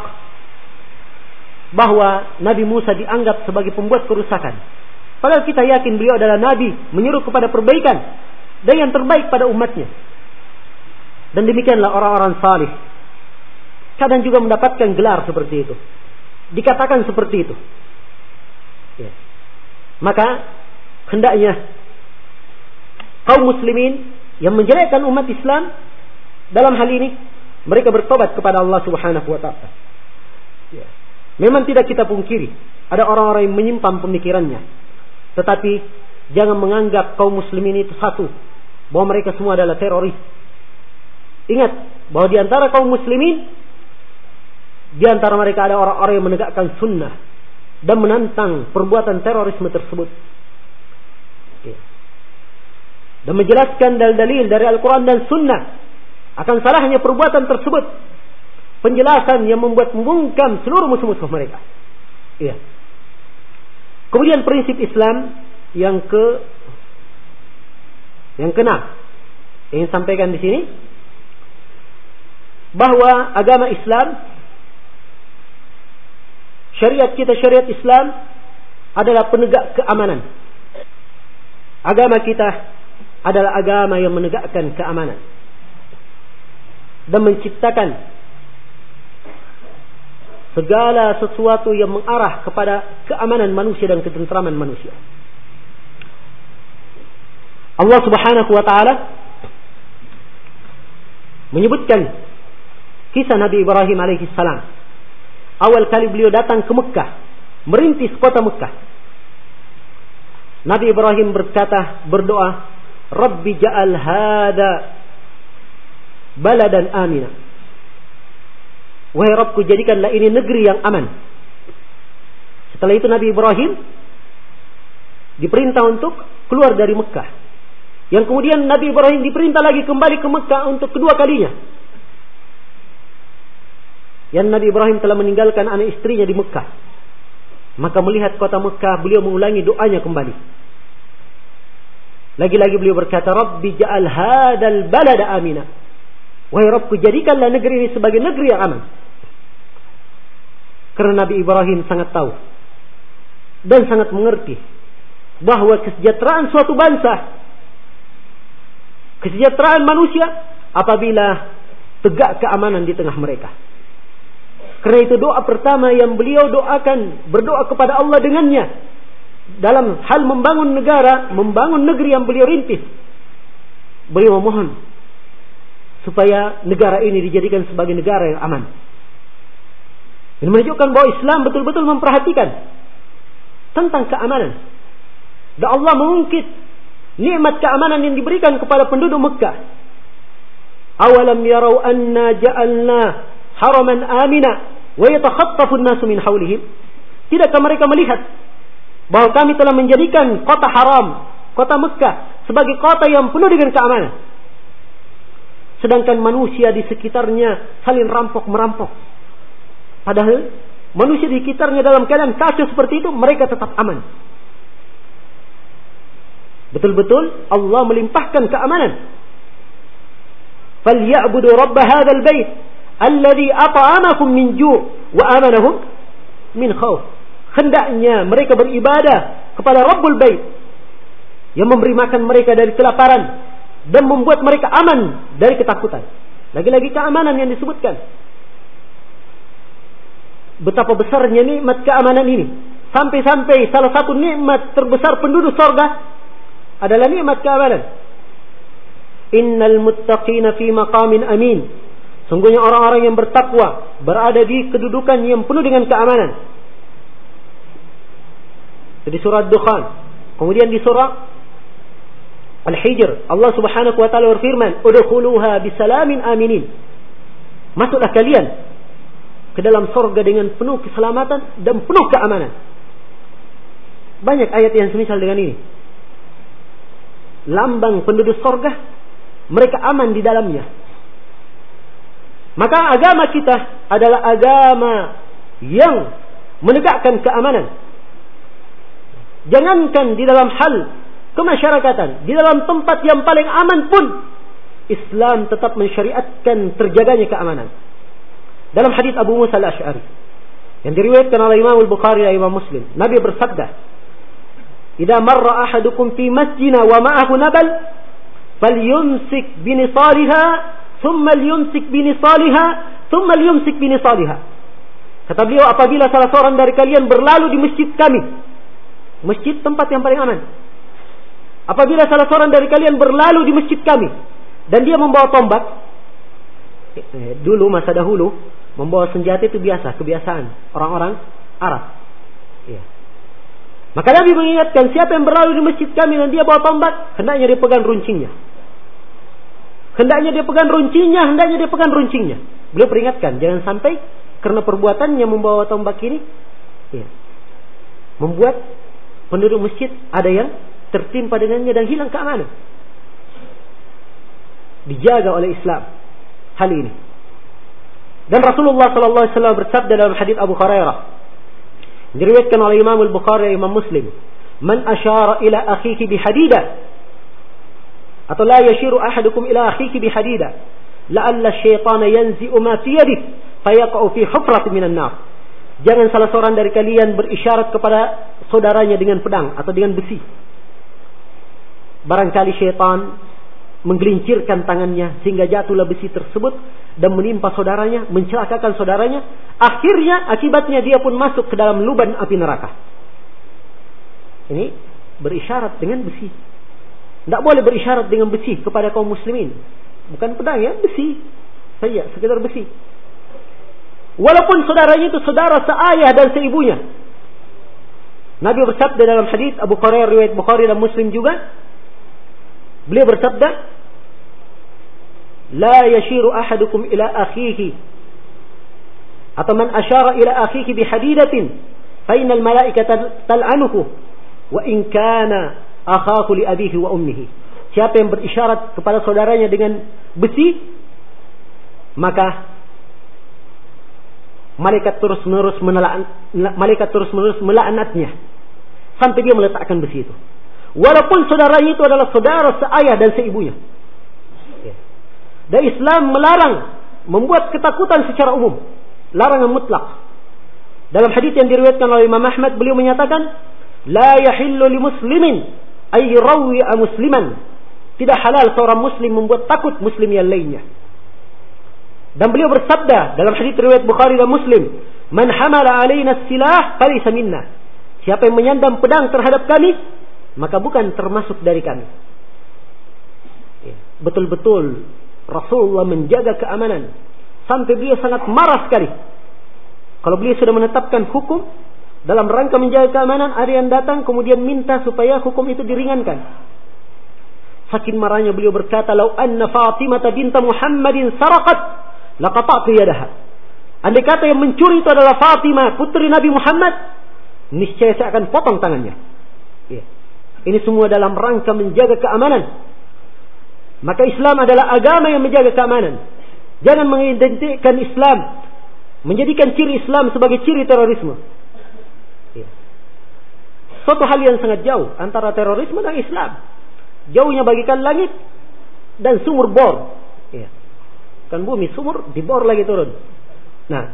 bahwa Nabi Musa dianggap sebagai pembuat kerusakan. Padahal kita yakin beliau adalah Nabi, menyuruh kepada perbaikan dan yang terbaik pada umatnya. Dan demikianlah orang-orang salih kadang juga mendapatkan gelar seperti itu, dikatakan seperti itu. Maka hendaknya kaum muslimin yang menjelekkan umat Islam dalam hal ini mereka bertobat kepada Allah Subhanahu wa taala. Memang tidak kita pungkiri ada orang-orang yang menyimpang pemikirannya, tetapi jangan menganggap kaum muslimin itu satu, bahwa mereka semua adalah teroris. Ingat bahwa di antara kaum muslimin, di antara mereka ada orang-orang yang menegakkan sunnah dan menantang perbuatan terorisme tersebut, dan menjelaskan dalil-dalil dari Al-Quran dan Sunnah akan salahnya perbuatan tersebut, penjelasan yang membuat membungkam seluruh musuh-musuh mereka. Kemudian prinsip Islam yang keenam yang sampaikan di sini, bahwa agama Islam, syariat kita, syariat Islam adalah penegak keamanan. Agama kita adalah agama yang menegakkan keamanan dan menciptakan segala sesuatu yang mengarah kepada keamanan manusia dan ketentraman manusia. Allah Subhanahu wa taala menyebutkan kisah Nabi Ibrahim alaihi salam. Awal kali beliau datang ke Mekah, merintis kota Mekah. Nabi Ibrahim berdoa, Rabbi ja'al hada baladan amina. Wahai Rabbku, jadikanlah ini negeri yang aman. Setelah itu Nabi Ibrahim diperintah untuk keluar dari Mekah. Yang kemudian Nabi Ibrahim diperintah lagi kembali ke Mekah untuk kedua kalinya. Yang Nabi Ibrahim telah meninggalkan anak istrinya di Mekah. Maka melihat kota Mekah, beliau mengulangi doanya kembali. Lagi-lagi beliau berkata, Rabbi ja'al hadal balada amina. Wahai Rabbku, jadikanlah negeri ini sebagai negeri yang aman. Karena Nabi Ibrahim sangat tahu dan sangat mengerti bahwa kesejahteraan suatu bangsa, kesejahteraan manusia apabila tegak keamanan di tengah mereka. Karena itu doa pertama yang beliau doakan, berdoa kepada Allah dengannya dalam hal membangun negara, membangun negeri yang beliau rintis. Beliau memohon supaya negara ini dijadikan sebagai negara yang aman. Ini menunjukkan bahwa Islam betul-betul memperhatikan tentang keamanan. Dan Allah mengungkit nikmat keamanan yang diberikan kepada penduduk Mekah. Awalam yarau anna ja'alna haraman amina wa yatakhattafu an-nasu min hawlihim. Tidakkah mereka melihat bahwa kami telah menjadikan kota haram, kota Mekah, sebagai kota yang penuh dengan keamanan. Sedangkan manusia di sekitarnya saling rampok-merampok. Padahal manusia di sekitarnya dalam keadaan kacau seperti itu, mereka tetap aman. Betul-betul Allah melimpahkan keamanan. فَلْيَعْبُدُ رَبَّ هَذَا الْبَيْتِ الَّذِي أَطْعَمَكُم مِّن جُوعٍ وَآمَنَهُم مِّنْ خَوْفٍ. Hendaknya mereka beribadah kepada Rabbul Bait yang memberi makan mereka dari kelaparan dan membuat mereka aman dari ketakutan. Lagi-lagi keamanan yang disebutkan. Betapa besarnya nikmat keamanan ini. Sampai-sampai salah satu nikmat terbesar penduduk surga adalah nikmat keamanan. Innal muttaqina fi maqamin amin. Sungguhnya orang-orang yang bertakwa berada di kedudukan yang penuh dengan keamanan. Di surah Dukhan. Kemudian di surah Al-Hijr, Allah Subhanahu wa taala berfirman, "Udkhuluha bisalamin aminin." Masuklah kalian ke dalam surga dengan penuh keselamatan dan penuh keamanan. Banyak ayat yang semisal dengan ini. Lambang penduduk surga, mereka aman di dalamnya. Maka agama kita adalah agama yang menegakkan keamanan. Jangankan di dalam hal kemasyarakatan, di dalam tempat yang paling aman pun Islam tetap mensyariatkan terjaganya keamanan. Dalam hadis Abu Musa al-Asy'ari yang diriwayatkan oleh Imam Al-Bukhari dan Imam Muslim, Nabi bersabda, "Idza marra ahadukum fi masjidina wa ma'ahu nabal, falyumsik binisaliha, thumma liyumsik binisaliha, thumma liyumsik binisaliha." Kata beliau, apabila salah seorang dari kalian berlalu di masjid kami, masjid tempat yang paling aman. Apabila salah seorang dari kalian berlalu di masjid kami dan dia membawa tombak, dulu masa dahulu membawa senjata itu biasa, kebiasaan orang-orang Arab. Ya. Maka Nabi mengingatkan, siapa yang berlalu di masjid kami dan dia bawa tombak, hendaknya dia pegang runcingnya. Hendaknya dia pegang runcingnya. Beliau peringatkan, jangan sampai karena perbuatannya membawa tombak ini, ya, membuat penduduk masjid ada yang tertimpa dengannya dan hilang keamanan. Dijaga oleh Islam hal ini. Dan Rasulullah sallallahu alaihi wasallam bersabda dalam hadis Abu Hurairah, diriwayatkan oleh Imam Al-Bukhari dan Imam Muslim, "Man asyara ila akhihi bihadida," atau la yashiru ahadukum ila akhihi bihadida, la'alla asy-syaitana yanzi'u ma fi yadihi fayaqa'u fi hufratin minan nar. Jangan salah seorang dari kalian berisyarat kepada saudaranya dengan pedang atau dengan besi. Barangkali syaitan menggelincirkan tangannya sehingga jatuhlah besi tersebut dan menimpa saudaranya, mencelakakan saudaranya. Akhirnya akibatnya dia pun masuk ke dalam lubang api neraka. Ini berisyarat dengan besi. Tidak boleh berisyarat dengan besi kepada kaum muslimin. Bukan pedang ya, besi saja, sekedar besi. Walaupun saudaranya itu saudara seayah dan seibunya. Nabi bersabda dalam hadis Abu Hurairah riwayat Bukhari dan Muslim juga, beliau bersabda, "La yashiru ahadukum ila akhihi," atau man asyara ila akhihi bihadidatin fa innal malaikata tal'anuhu wa in kana akhahu li abihi wa ummihi. Siapa yang berisyarat kepada saudaranya dengan besi, maka malaikat terus-menerus melaknatnya sampai dia meletakkan besi itu. Walaupun saudaranya itu adalah saudara seayah dan seibunya. Dan Islam melarang membuat ketakutan secara umum, larangan mutlak. Dalam hadis yang diriwayatkan oleh Imam Ahmad, beliau menyatakan, la yahillu li muslimin ay yurawi'a musliman. Tidak halal seorang muslim membuat takut muslim yang lainnya. Dan beliau bersabda dalam hadis riwayat Bukhari dan Muslim, "Man hamala alaina silah falaysa minna." Siapa yang menyandang pedang terhadap kami, maka bukan termasuk dari kami. Betul-betul Rasulullah menjaga keamanan sampai beliau sangat marah sekali. Kalau beliau sudah menetapkan hukum dalam rangka menjaga keamanan, ada yang datang kemudian minta supaya hukum itu diringankan. Saking marahnya beliau berkata, "Lau anna Fatimah binta Muhammadin saraqat, laqata'tu yadaha." Andai kata yang mencuri itu adalah Fatimah, putri Nabi Muhammad, niscaya saya akan potong tangannya. Ini semua dalam rangka menjaga keamanan. Maka Islam adalah agama yang menjaga keamanan. Jangan mengidentikan Islam, menjadikan ciri Islam sebagai ciri terorisme. Suatu hal yang sangat jauh antara terorisme dan Islam. Jauhnya bagikan langit dan sumur bor. Kan bumi sumur, dibor lagi turun. Nah,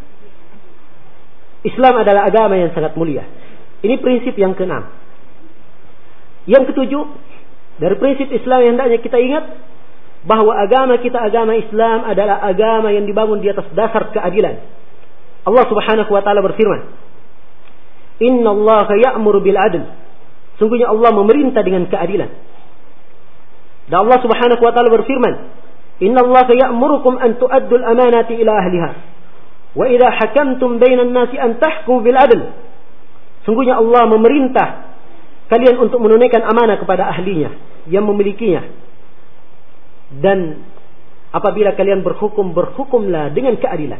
Islam adalah agama yang sangat mulia. Ini prinsip yang keenam. Yang ketujuh, dari prinsip Islam yang hendaknya kita ingat, bahwa agama kita, agama Islam adalah agama yang dibangun di atas dasar keadilan. Allah Subhanahu wa taala berfirman, "Inna Allah ya'muru bil 'adl." Sungguhnya Allah memerintah dengan keadilan. Dan Allah Subhanahu wa taala berfirman, "Inna Allah ya'murukum an tu'addu al-amanati ila ahliha wa idza hakamtum bainan nasi an tahkumu bil 'adl." Sungguhnya Allah memerintah kalian untuk menunaikan amanah kepada ahlinya yang memilikinya. Dan apabila kalian berhukum, berhukumlah dengan keadilan.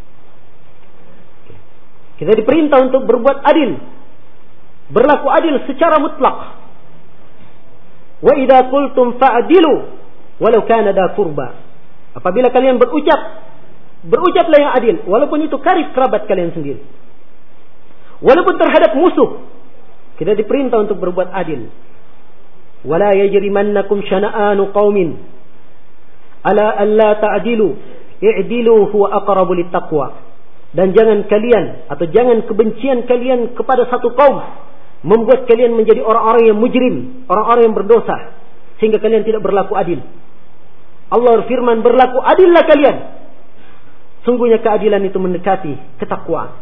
Kita diperintah untuk berbuat adil, berlaku adil secara mutlak. Wa idza qultum fa'dilu walau kana dha qurba. Apabila kalian berucap, berucaplah yang adil, walaupun itu karib kerabat kalian sendiri. Walaupun terhadap musuh, kita diperintah untuk berbuat adil. Wala yajrimannakum syana'anu qaumin ala alla ta'dilu i'dilu huwa aqrabu littaqwa. Dan jangan kalian atau jangan kebencian kalian kepada satu kaum membuat kalian menjadi orang-orang yang mujrim, orang-orang yang berdosa, sehingga kalian tidak berlaku adil. Allah berfirman, berlaku adillah kalian. Sungguhnya keadilan itu mendekati ketakwaan.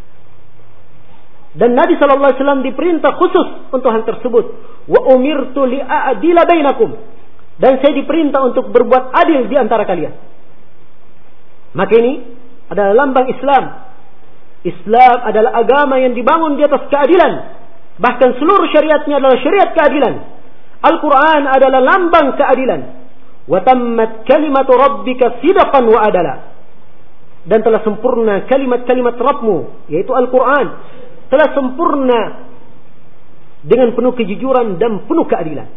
Dan Nabi SAW diperintah khusus untuk hal tersebut. Wa umirtu li'adila bainakum. Dan saya diperintah untuk berbuat adil di antara kalian. Maka ini adalah lambang Islam. Islam adalah agama yang dibangun di atas keadilan. Bahkan seluruh syariatnya adalah syariat keadilan. Al-Quran adalah lambang keadilan. Wa tammat kalimatu rabbika sidqan wa adala. Dan telah sempurna kalimat-kalimat Rabbmu, yaitu Al-Quran, telah sempurna dengan penuh kejujuran dan penuh keadilan.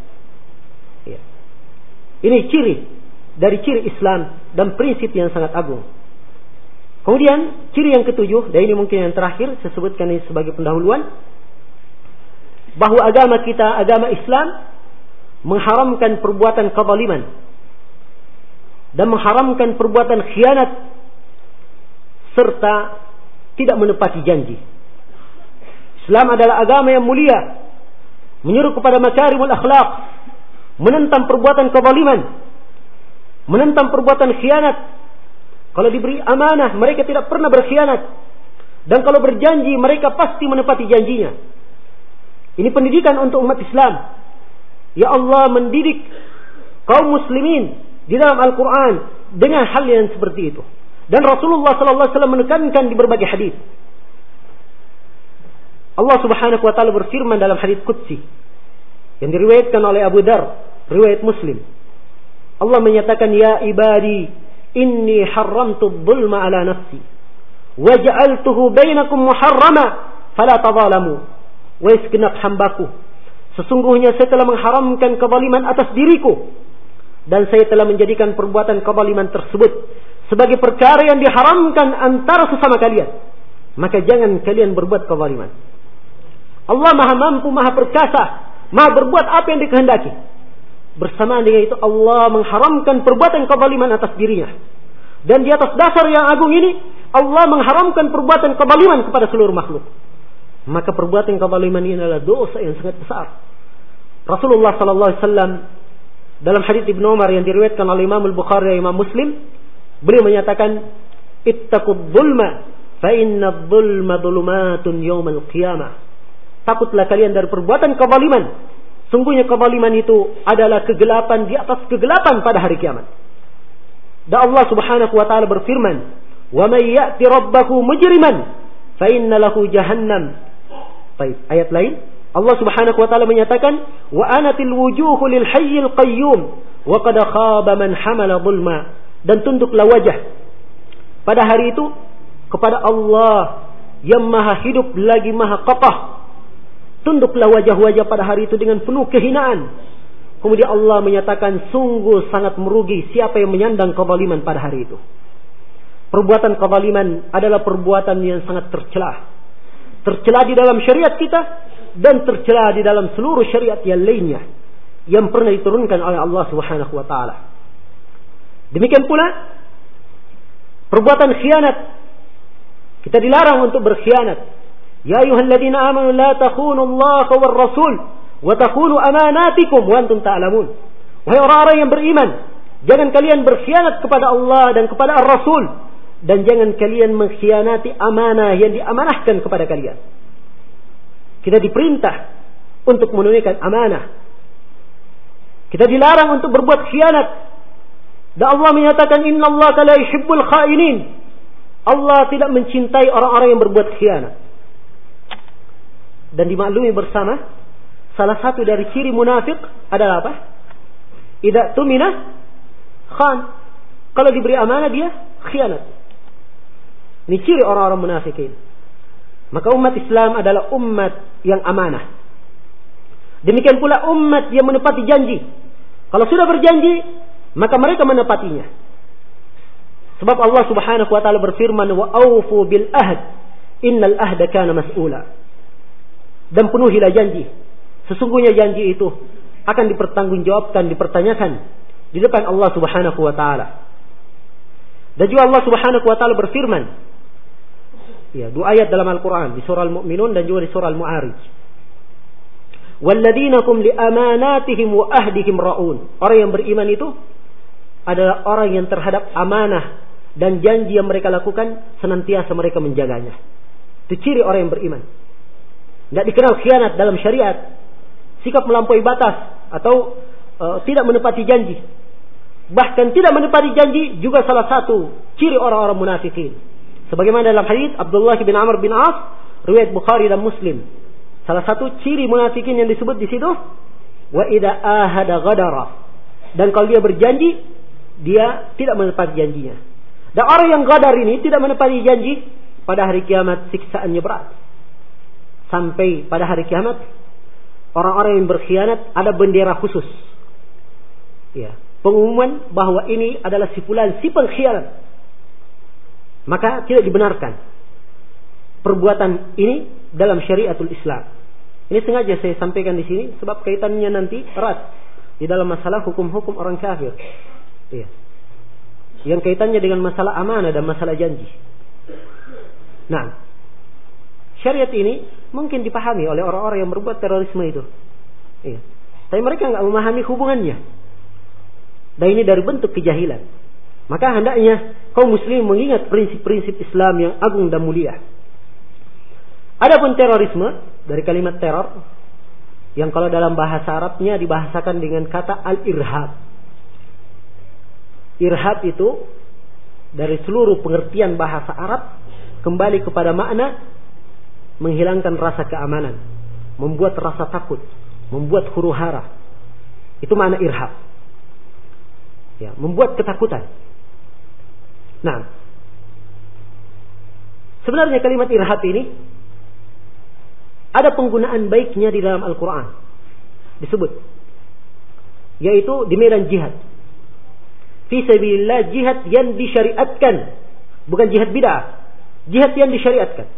Ini ciri dari ciri Islam dan prinsip yang sangat agung. Kemudian ciri yang ketujuh, dan ini mungkin yang terakhir, saya sebutkan ini sebagai pendahuluan, bahwa agama kita, agama Islam, mengharamkan perbuatan kezaliman dan mengharamkan perbuatan khianat serta tidak menepati janji. Islam adalah agama yang mulia, menyuruh kepada makarimul akhlak, menentang perbuatan kezaliman, menentang perbuatan khianat. Kalau diberi amanah, mereka tidak pernah berkhianat. Dan kalau berjanji, mereka pasti menepati janjinya. Ini pendidikan untuk umat Islam. Ya Allah mendidik kaum muslimin di dalam Al-Quran dengan hal yang seperti itu. Dan Rasulullah SAW menekankan di berbagai hadis. Allah Subhanahu wa taala berfirman dalam hadis qudsi yang diriwayatkan oleh Abu Dar, riwayat Muslim. Allah menyatakan, "Ya ibadi, inni haramtu dzulma ala nafsi wa ja'altuhu bainakum muharrama fala tadzalamu." Wahai segenap hambaku, sesungguhnya saya telah mengharamkan kezaliman atas diriku, dan saya telah menjadikan perbuatan kezaliman tersebut sebagai perkara yang diharamkan antara sesama kalian. Maka jangan kalian berbuat kezaliman. Allah Maha mampu, Maha perkasa, Maha berbuat apa yang dikehendaki. Bersamaan dengan itu Allah mengharamkan perbuatan kezaliman atas dirinya. Dan di atas dasar yang agung ini Allah mengharamkan perbuatan kezaliman kepada seluruh makhluk. maka perbuatan kezaliman ini adalah dosa yang sangat besar. Rasulullah sallallahu alaihi wasallam dalam hadits Ibnu Umar yang diriwayatkan oleh Imam Al-Bukhari dan Imam Muslim, beliau menyatakan, "Ittaqud dzulma fa inna dzulma dzulumatun yaumal qiyamah." Takutlah kalian dari perbuatan kezaliman. Sungguhnya kezaliman itu adalah kegelapan di atas kegelapan pada hari kiamat. Dan Allah Subhanahu wa taala berfirman, "Wa may ya'ti rabbahu mujriman fa inna lahu jahannam." Baik, ayat lain Allah Subhanahu wa taala menyatakan, "Wa anatil wujuhu lil hayyil qayyum wa qad khaba man hamala zulma." Dan tunduklah wajah pada hari itu kepada Allah yang Maha hidup lagi Maha kokoh. Tunduklah wajah-wajah pada hari itu dengan penuh kehinaan. Kemudian Allah menyatakan, sungguh sangat merugi siapa yang menyandang kezaliman pada hari itu. Perbuatan kezaliman adalah perbuatan yang sangat tercela. Tercela di dalam syariat kita dan tercela di dalam seluruh syariat yang lainnya yang pernah diturunkan oleh Allah Subhanahu wa taala. Demikian pula perbuatan khianat. Kita dilarang untuk berkhianat. Ya ayyuhalladzina amanu la takhunu Allah war rasul wa takhunu amanatikum wa antum ta'lamun. Wahai orang-orang yang beriman, jangan kalian berkhianat kepada Allah dan kepada Ar-Rasul, dan jangan kalian mengkhianati amanah yang diamanahkan kepada kalian. Kita diperintah untuk menunaikan amanah. Kita dilarang untuk berbuat khianat. Dan Allah menyatakan, innallaha la yuhibbul kha'inin. Allah tidak mencintai orang-orang yang berbuat khianat. Dan dimaklumi bersama, salah satu dari ciri munafik adalah apa? Idza tumina khan. Kalau diberi amanah dia khianat. Ini ciri orang-orang munafikin. Maka umat Islam adalah umat yang amanah. Demikian pula umat yang menepati janji. Kalau sudah berjanji, maka mereka menepatinya. Sebab Allah Subhanahu wa taala berfirman, wa aufu bil ahd innal ahda kana mas'ula. Dan penuhilah janji. Sesungguhnya janji itu akan dipertanggungjawabkan, dipertanyakan di depan Allah Subhanahu wa taala. Dan juga Allah Subhanahu wa taala berfirman, ya, dua ayat dalam Al-Qur'an, di surah Al-Mu'minun dan juga di surah Al-Mu'arij. Walladzina hum li amanatihim wa ahdihim ra'un. Orang yang beriman itu adalah orang yang terhadap amanah dan janji yang mereka lakukan senantiasa mereka menjaganya. Itu ciri orang yang beriman. Tidak dikenal khianat dalam syariat, sikap melampaui batas atau tidak menepati janji. Bahkan tidak menepati janji juga salah satu ciri orang-orang munafikin. Sebagaimana dalam hadis Abdullah bin Amr bin As, riwayat Bukhari dan Muslim. Salah satu ciri munafikin yang disebut di situ, wa idza ahada ghadara. Dan kalau dia berjanji, dia tidak menepati janjinya. Dan orang yang ghadar ini tidak menepati janji, pada hari kiamat siksaannya berat. Sampai pada hari kiamat, orang-orang yang berkhianat ada bendera khusus. Ya, pengumuman bahwa ini adalah si fulan, si pengkhianat. Maka tidak dibenarkan perbuatan ini dalam syariatul Islam. Ini sengaja saya sampaikan di sini sebab kaitannya nanti erat di dalam masalah hukum-hukum orang kafir. Ya. Yang kaitannya dengan masalah amanah dan masalah janji. Nah, syariat ini mungkin dipahami oleh orang-orang yang berbuat terorisme itu. Iya. Tapi mereka nggak memahami hubungannya. Dan ini dari bentuk kejahilan. Maka hendaknya kaum muslim mengingat prinsip-prinsip Islam yang agung dan mulia. Adapun terorisme, dari kalimat teror, yang kalau dalam bahasa Arabnya dibahasakan dengan kata al-irhab. Irhab itu dari seluruh pengertian bahasa Arab kembali kepada makna menghilangkan rasa keamanan, membuat rasa takut, membuat huru-hara. Itu makna irhab. Ya, membuat ketakutan. Nah, sebenarnya kalimat irhab ini ada penggunaan baiknya di dalam Al-Quran. Disebut, yaitu di medan jihad. Fi sabilillah, jihad yang disyariatkan, bukan jihad bid'ah, jihad yang disyariatkan.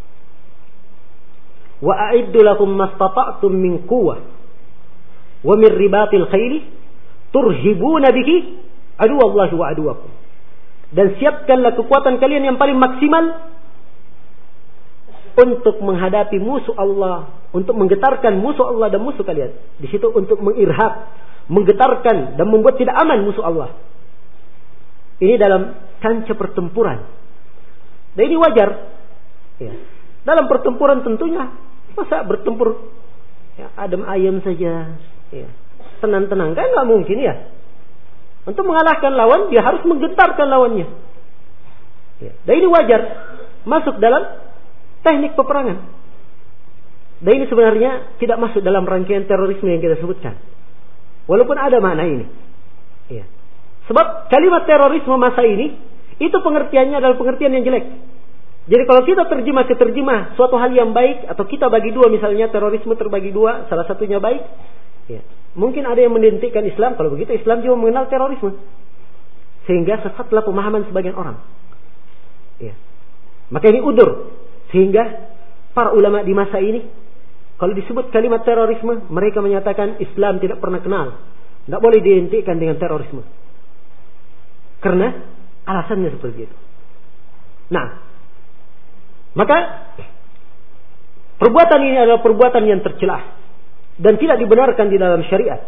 Wa a'iddu lakum mastata'tum min quwwah wa min ribatil khayli turhibuna bihi aduwallahi wa aduwakum. Dan siapkanlah kekuatan kalian yang paling maksimal untuk menghadapi musuh Allah, untuk menggetarkan musuh Allah dan musuh kalian. Di situ untuk mengirhab, menggetarkan dan membuat tidak aman musuh Allah. Ini dalam kancah pertempuran. Dan ini wajar. Ya. Dalam pertempuran tentunya, masa bertempur ya, adem ayem saja, ya, tenang-tenang, kan nggak mungkin ya. Untuk mengalahkan lawan, dia harus menggetarkan lawannya. Ya. Dan ini wajar, masuk dalam teknik peperangan. Dan ini sebenarnya tidak masuk dalam rangkaian terorisme yang kita sebutkan. Walaupun ada makna ini. Ya. Sebab kalimat terorisme masa ini, itu pengertiannya adalah pengertian yang jelek. Jadi kalau kita terjemah ke terjemah suatu hal yang baik, atau kita bagi dua misalnya, terorisme terbagi dua, salah satunya baik. Ya. Mungkin ada yang mendentikan Islam, kalau begitu Islam juga mengenal terorisme. Sehingga sesatlah pemahaman sebagian orang. Ya. Maka ini udur. Sehingga para ulama di masa ini, kalau disebut kalimat terorisme, mereka menyatakan Islam tidak pernah kenal. Tidak boleh dihentikan dengan terorisme. Karena alasannya seperti itu. Nah, maka perbuatan ini adalah perbuatan yang tercelah dan tidak dibenarkan di dalam syariat.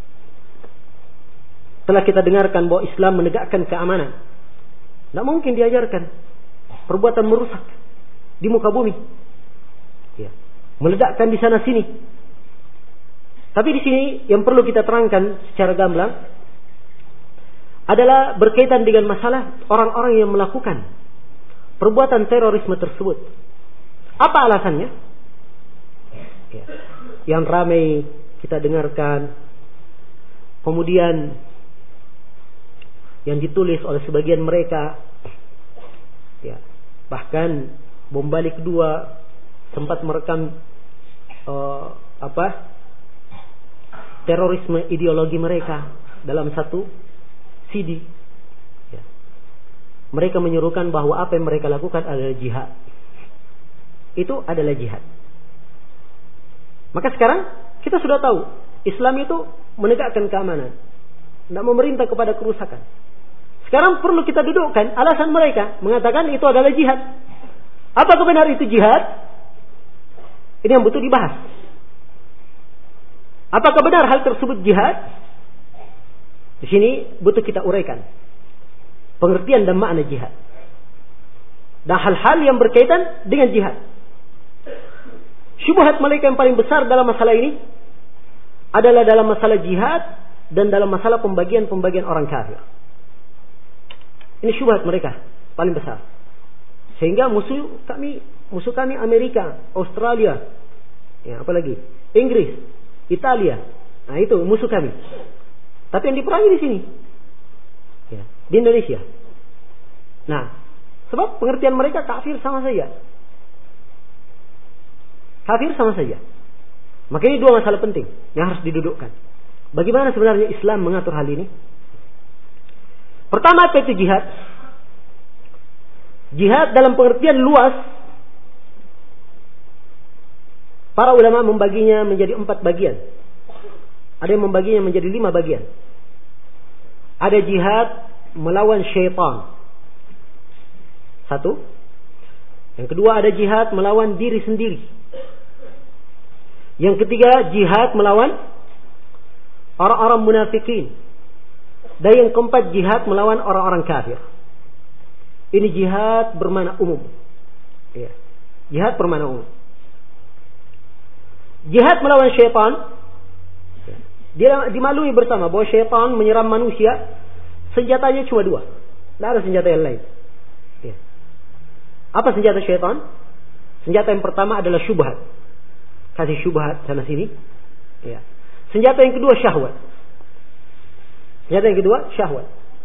Telah kita dengarkan bahwa Islam menegakkan keamanan. Tidak mungkin diajarkan perbuatan merusak di muka bumi, ya, meledakkan di sana sini. Tapi di sini yang perlu kita terangkan secara gamblang adalah berkaitan dengan masalah orang-orang yang melakukan perbuatan terorisme tersebut. Apa alasannya? Ya, yang ramai kita dengarkan, kemudian yang ditulis oleh sebagian mereka, ya, bahkan bom bali kedua sempat merekam terorisme ideologi mereka dalam satu CD. Ya. Mereka menyerukan bahwa apa yang mereka lakukan adalah jihad. Itu adalah jihad. Maka sekarang kita sudah tahu Islam itu menegakkan keamanan, tidak memerintah kepada kerusakan. Sekarang perlu kita dudukkan alasan mereka mengatakan itu adalah jihad. Apakah benar itu jihad? Ini yang butuh dibahas. Apakah benar hal tersebut jihad? Di sini butuh kita uraikan pengertian dan makna jihad dan hal-hal yang berkaitan dengan jihad. Syubhat mereka yang paling besar dalam masalah ini adalah dalam masalah jihad dan dalam masalah pembagian orang kafir. Ini syubhat mereka paling besar. Sehingga musuh kami Amerika, Australia, ya, apalagi Inggris, Italia. Nah, itu musuh kami. Tapi yang diperangi di sini, ya, di Indonesia. Nah, sebab pengertian mereka kafir sama saja. Kafir sama saja. Maka ini dua masalah penting yang harus didudukkan. Bagaimana sebenarnya Islam mengatur hal ini? Pertama, apa itu jihad? Jihad dalam pengertian luas, para ulama membaginya menjadi 4 bagian. Ada yang membaginya menjadi 5 bagian. Ada jihad melawan syaitan. 1. Yang kedua ada jihad melawan diri sendiri. Yang ketiga jihad melawan orang-orang munafikin. Dan yang keempat jihad melawan orang-orang kafir. Ini jihad bermakna umum. Ya. Jihad bermakna umum. Jihad melawan syaitan, ya, dia dimaklumi bersama bahwa syaitan menyerang manusia, senjatanya cuma 2. Tidak ada senjata yang lain. Ya. Apa senjata syaitan? Senjata yang pertama adalah syubhat. Kasih syubhat sana sini. Ya. Senjata yang kedua syahwat. Senjata yang kedua syahwat.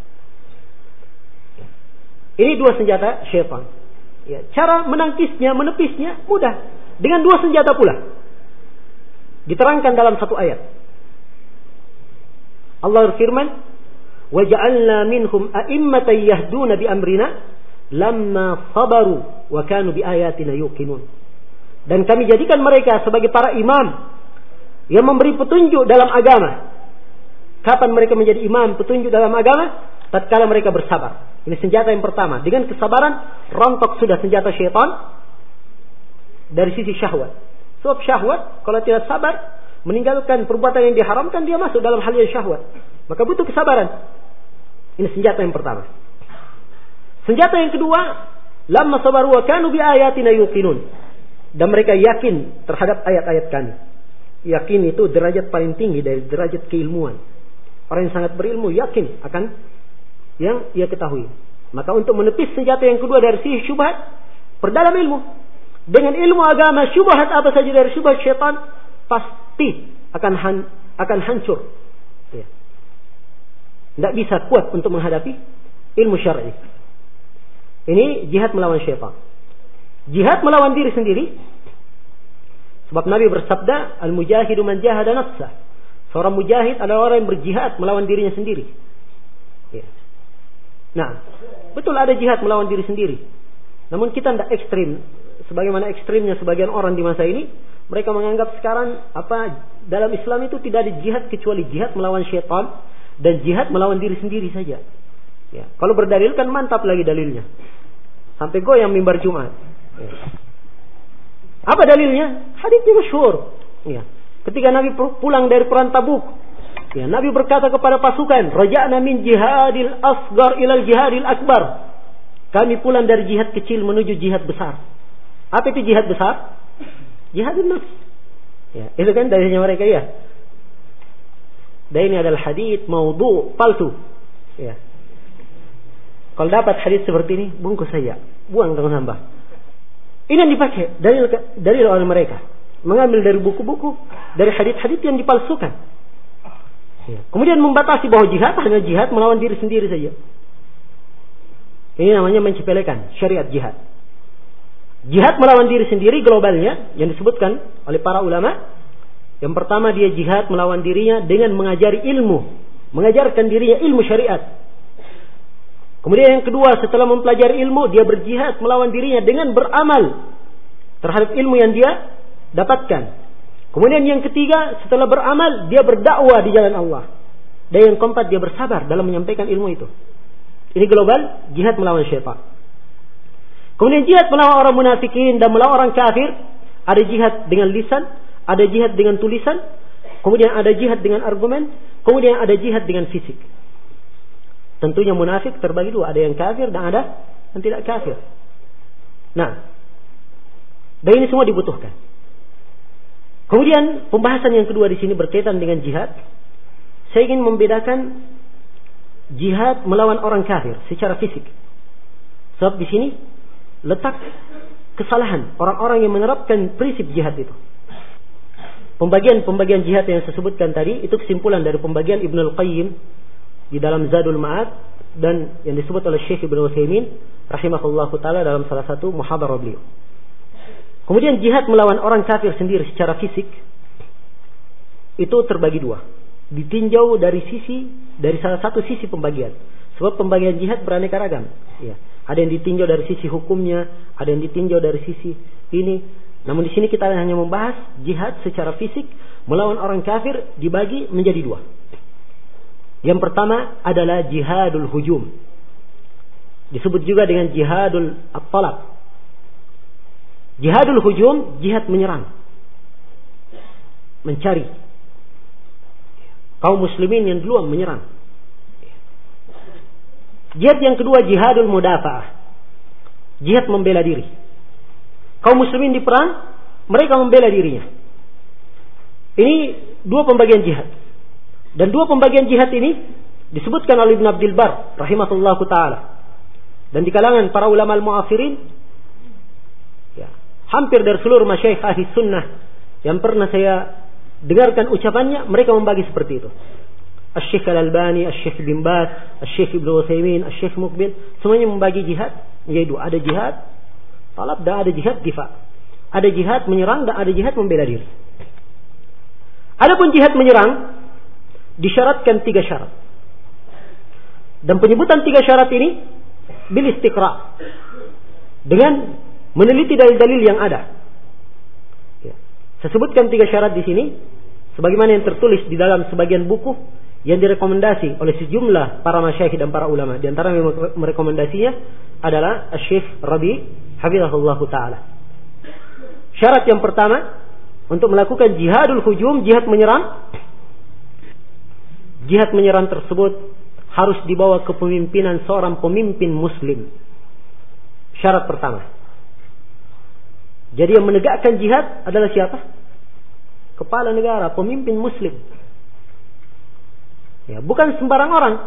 Ini 2 senjata syaitan. Ya, cara menangkisnya, menepisnya mudah. Dengan 2 senjata pula. Diterangkan dalam satu ayat. Allah berfirman, "Waja'alna minhum a'immatan yahduna bi amrina lamma sabaru wa kanu bi ayatina yuqinun." Dan kami jadikan mereka sebagai para imam yang memberi petunjuk dalam agama. Kapan mereka menjadi imam petunjuk dalam agama? Tatkala mereka bersabar. Ini senjata yang pertama. Dengan kesabaran rontok sudah senjata syaitan. dari sisi syahwat. Sebab syahwat kalau tidak sabar meninggalkan perbuatan yang diharamkan, dia masuk dalam hal yang syahwat. Maka butuh kesabaran. Ini senjata yang pertama. Senjata yang kedua, lamma sabaru wa kanu bi ayatina yuqinun. Dan mereka yakin terhadap ayat-ayat kami. Yakin itu derajat paling tinggi dari derajat keilmuan. Orang yang sangat berilmu yakin akan yang ia ketahui. Maka untuk menepis senjata yang kedua dari sisi syubhat, perdalam ilmu. Dengan ilmu agama, syubhat apa saja dari syubhat syaitan pasti akan hancur. Ya. Tidak bisa kuat untuk menghadapi ilmu syar'i. Ini jihad melawan syaitan. Jihad melawan diri sendiri. Sebab Nabi bersabda, al-mujahidu man jahada nafsah. Seorang mujahid adalah orang yang berjihad melawan dirinya sendiri. Ya. Nah, betul ada jihad melawan diri sendiri. Namun kita tidak ekstrim. Sebagaimana ekstrimnya sebagian orang di masa ini, mereka menganggap sekarang dalam Islam itu tidak ada jihad kecuali jihad melawan syaitan dan jihad melawan diri sendiri saja. Ya. Kalau berdalilkan mantap lagi dalilnya. Sampai goyang mimbar Jumat. Ya. Apa dalilnya? Hadits masyhur. Ya. Ketika Nabi pulang dari perang Tabuk, ya, Nabi berkata kepada pasukan, "Raja'na min jihadil asghar ilal jihadil akbar." Kami pulang dari jihad kecil menuju jihad besar. Apa itu jihad besar? Jihadun nafs. Ya, itu kan dalilnya mereka, ya. Dan ini adalah hadits maudhu, palsu. Ya. Kalau dapat hadits seperti ini, bungkus saja, buang dengan sampah. Ini yang dipakai dalil oleh mereka. Mengambil dari buku-buku, dari hadits-hadits yang dipalsukan. Ya. Kemudian membatasi bahwa jihad hanya jihad melawan diri sendiri saja. Ini namanya menyepelekan syariat jihad. Jihad melawan diri sendiri globalnya yang disebutkan oleh para ulama. Yang pertama, dia jihad melawan dirinya dengan mengajari ilmu, mengajarkan dirinya ilmu syariat. Kemudian yang kedua, setelah mempelajari ilmu, dia berjihad melawan dirinya dengan beramal terhadap ilmu yang dia dapatkan. Kemudian yang ketiga, setelah beramal, dia berdakwah di jalan Allah. Dan yang keempat, dia bersabar dalam menyampaikan ilmu itu. Ini global, jihad melawan syaitan. Kemudian jihad melawan orang munafikin dan melawan orang kafir. Ada jihad dengan lisan, ada jihad dengan tulisan, kemudian ada jihad dengan argumen, kemudian ada jihad dengan fisik. Tentunya munafik terbagi dua, ada yang kafir dan ada yang tidak kafir. Nah, dan ini semua dibutuhkan. Kemudian pembahasan yang kedua di sini berkaitan dengan jihad. Saya ingin membedakan jihad melawan orang kafir secara fisik. Sebab di sini letak kesalahan orang-orang yang menerapkan prinsip jihad itu. Pembagian jihad yang saya sebutkan tadi itu kesimpulan dari pembagian Ibnu Al-Qayyim di dalam Zadul Ma'ad dan yang disebut oleh Syekh Ibnu Utsaimin rahimahullahu taala dalam salah satu muhadarah beliau. Kemudian jihad melawan orang kafir sendiri secara fisik itu terbagi dua. Ditinjau dari salah satu sisi pembagian. Sebab pembagian jihad beraneka ragam. Ya. Ada yang ditinjau dari sisi hukumnya, ada yang ditinjau dari sisi ini. Namun di sini kita hanya membahas jihad secara fisik melawan orang kafir dibagi menjadi dua. Yang pertama adalah jihadul hujum. Disebut juga dengan jihadul at-talab. Jihadul hujum, jihad menyerang. Mencari. Kaum muslimin yang duluan menyerang. Jihad yang kedua jihadul mudafa'ah. Jihad membela diri. Kaum muslimin di perang, mereka membela dirinya. Ini dua pembagian jihad. Dan dua pembagian jihad ini disebutkan oleh Ibn Abdul Bar rahimahullahu taala. Dan di kalangan para ulama al-mu'asirin, ya, hampir dari seluruh masyayikh ahli sunnah yang pernah saya dengarkan ucapannya, mereka membagi seperti itu. Asy-Syaikh Al-Albani, Asy-Syaikh Bin Baz, Asy-Syaikh Ibnu Utsaimin, Asy-Syaikh Muqbil, semuanya membagi jihad menjadi dua. Ada jihad talab dan ada jihad difa. Ada jihad menyerang dan ada jihad membela diri. Adapun jihad menyerang disyaratkan 3 syarat. Dan penyebutan 3 syarat ini bil istiqra, dengan meneliti dalil-dalil yang ada. Ya. Saya sebutkan 3 syarat di sini sebagaimana yang tertulis di dalam sebagian buku yang direkomendasi oleh sejumlah para masyayikh dan para ulama. Di antara yang merekomendasinya adalah Syekh Rabi hafizahullah taala. Syarat yang pertama untuk melakukan jihadul hujum, jihad menyerang. Jihad menyerang tersebut harus dibawa kepemimpinan seorang pemimpin muslim. Syarat pertama. Jadi yang menegakkan jihad adalah siapa? Kepala negara, pemimpin muslim. Ya, bukan sembarang orang.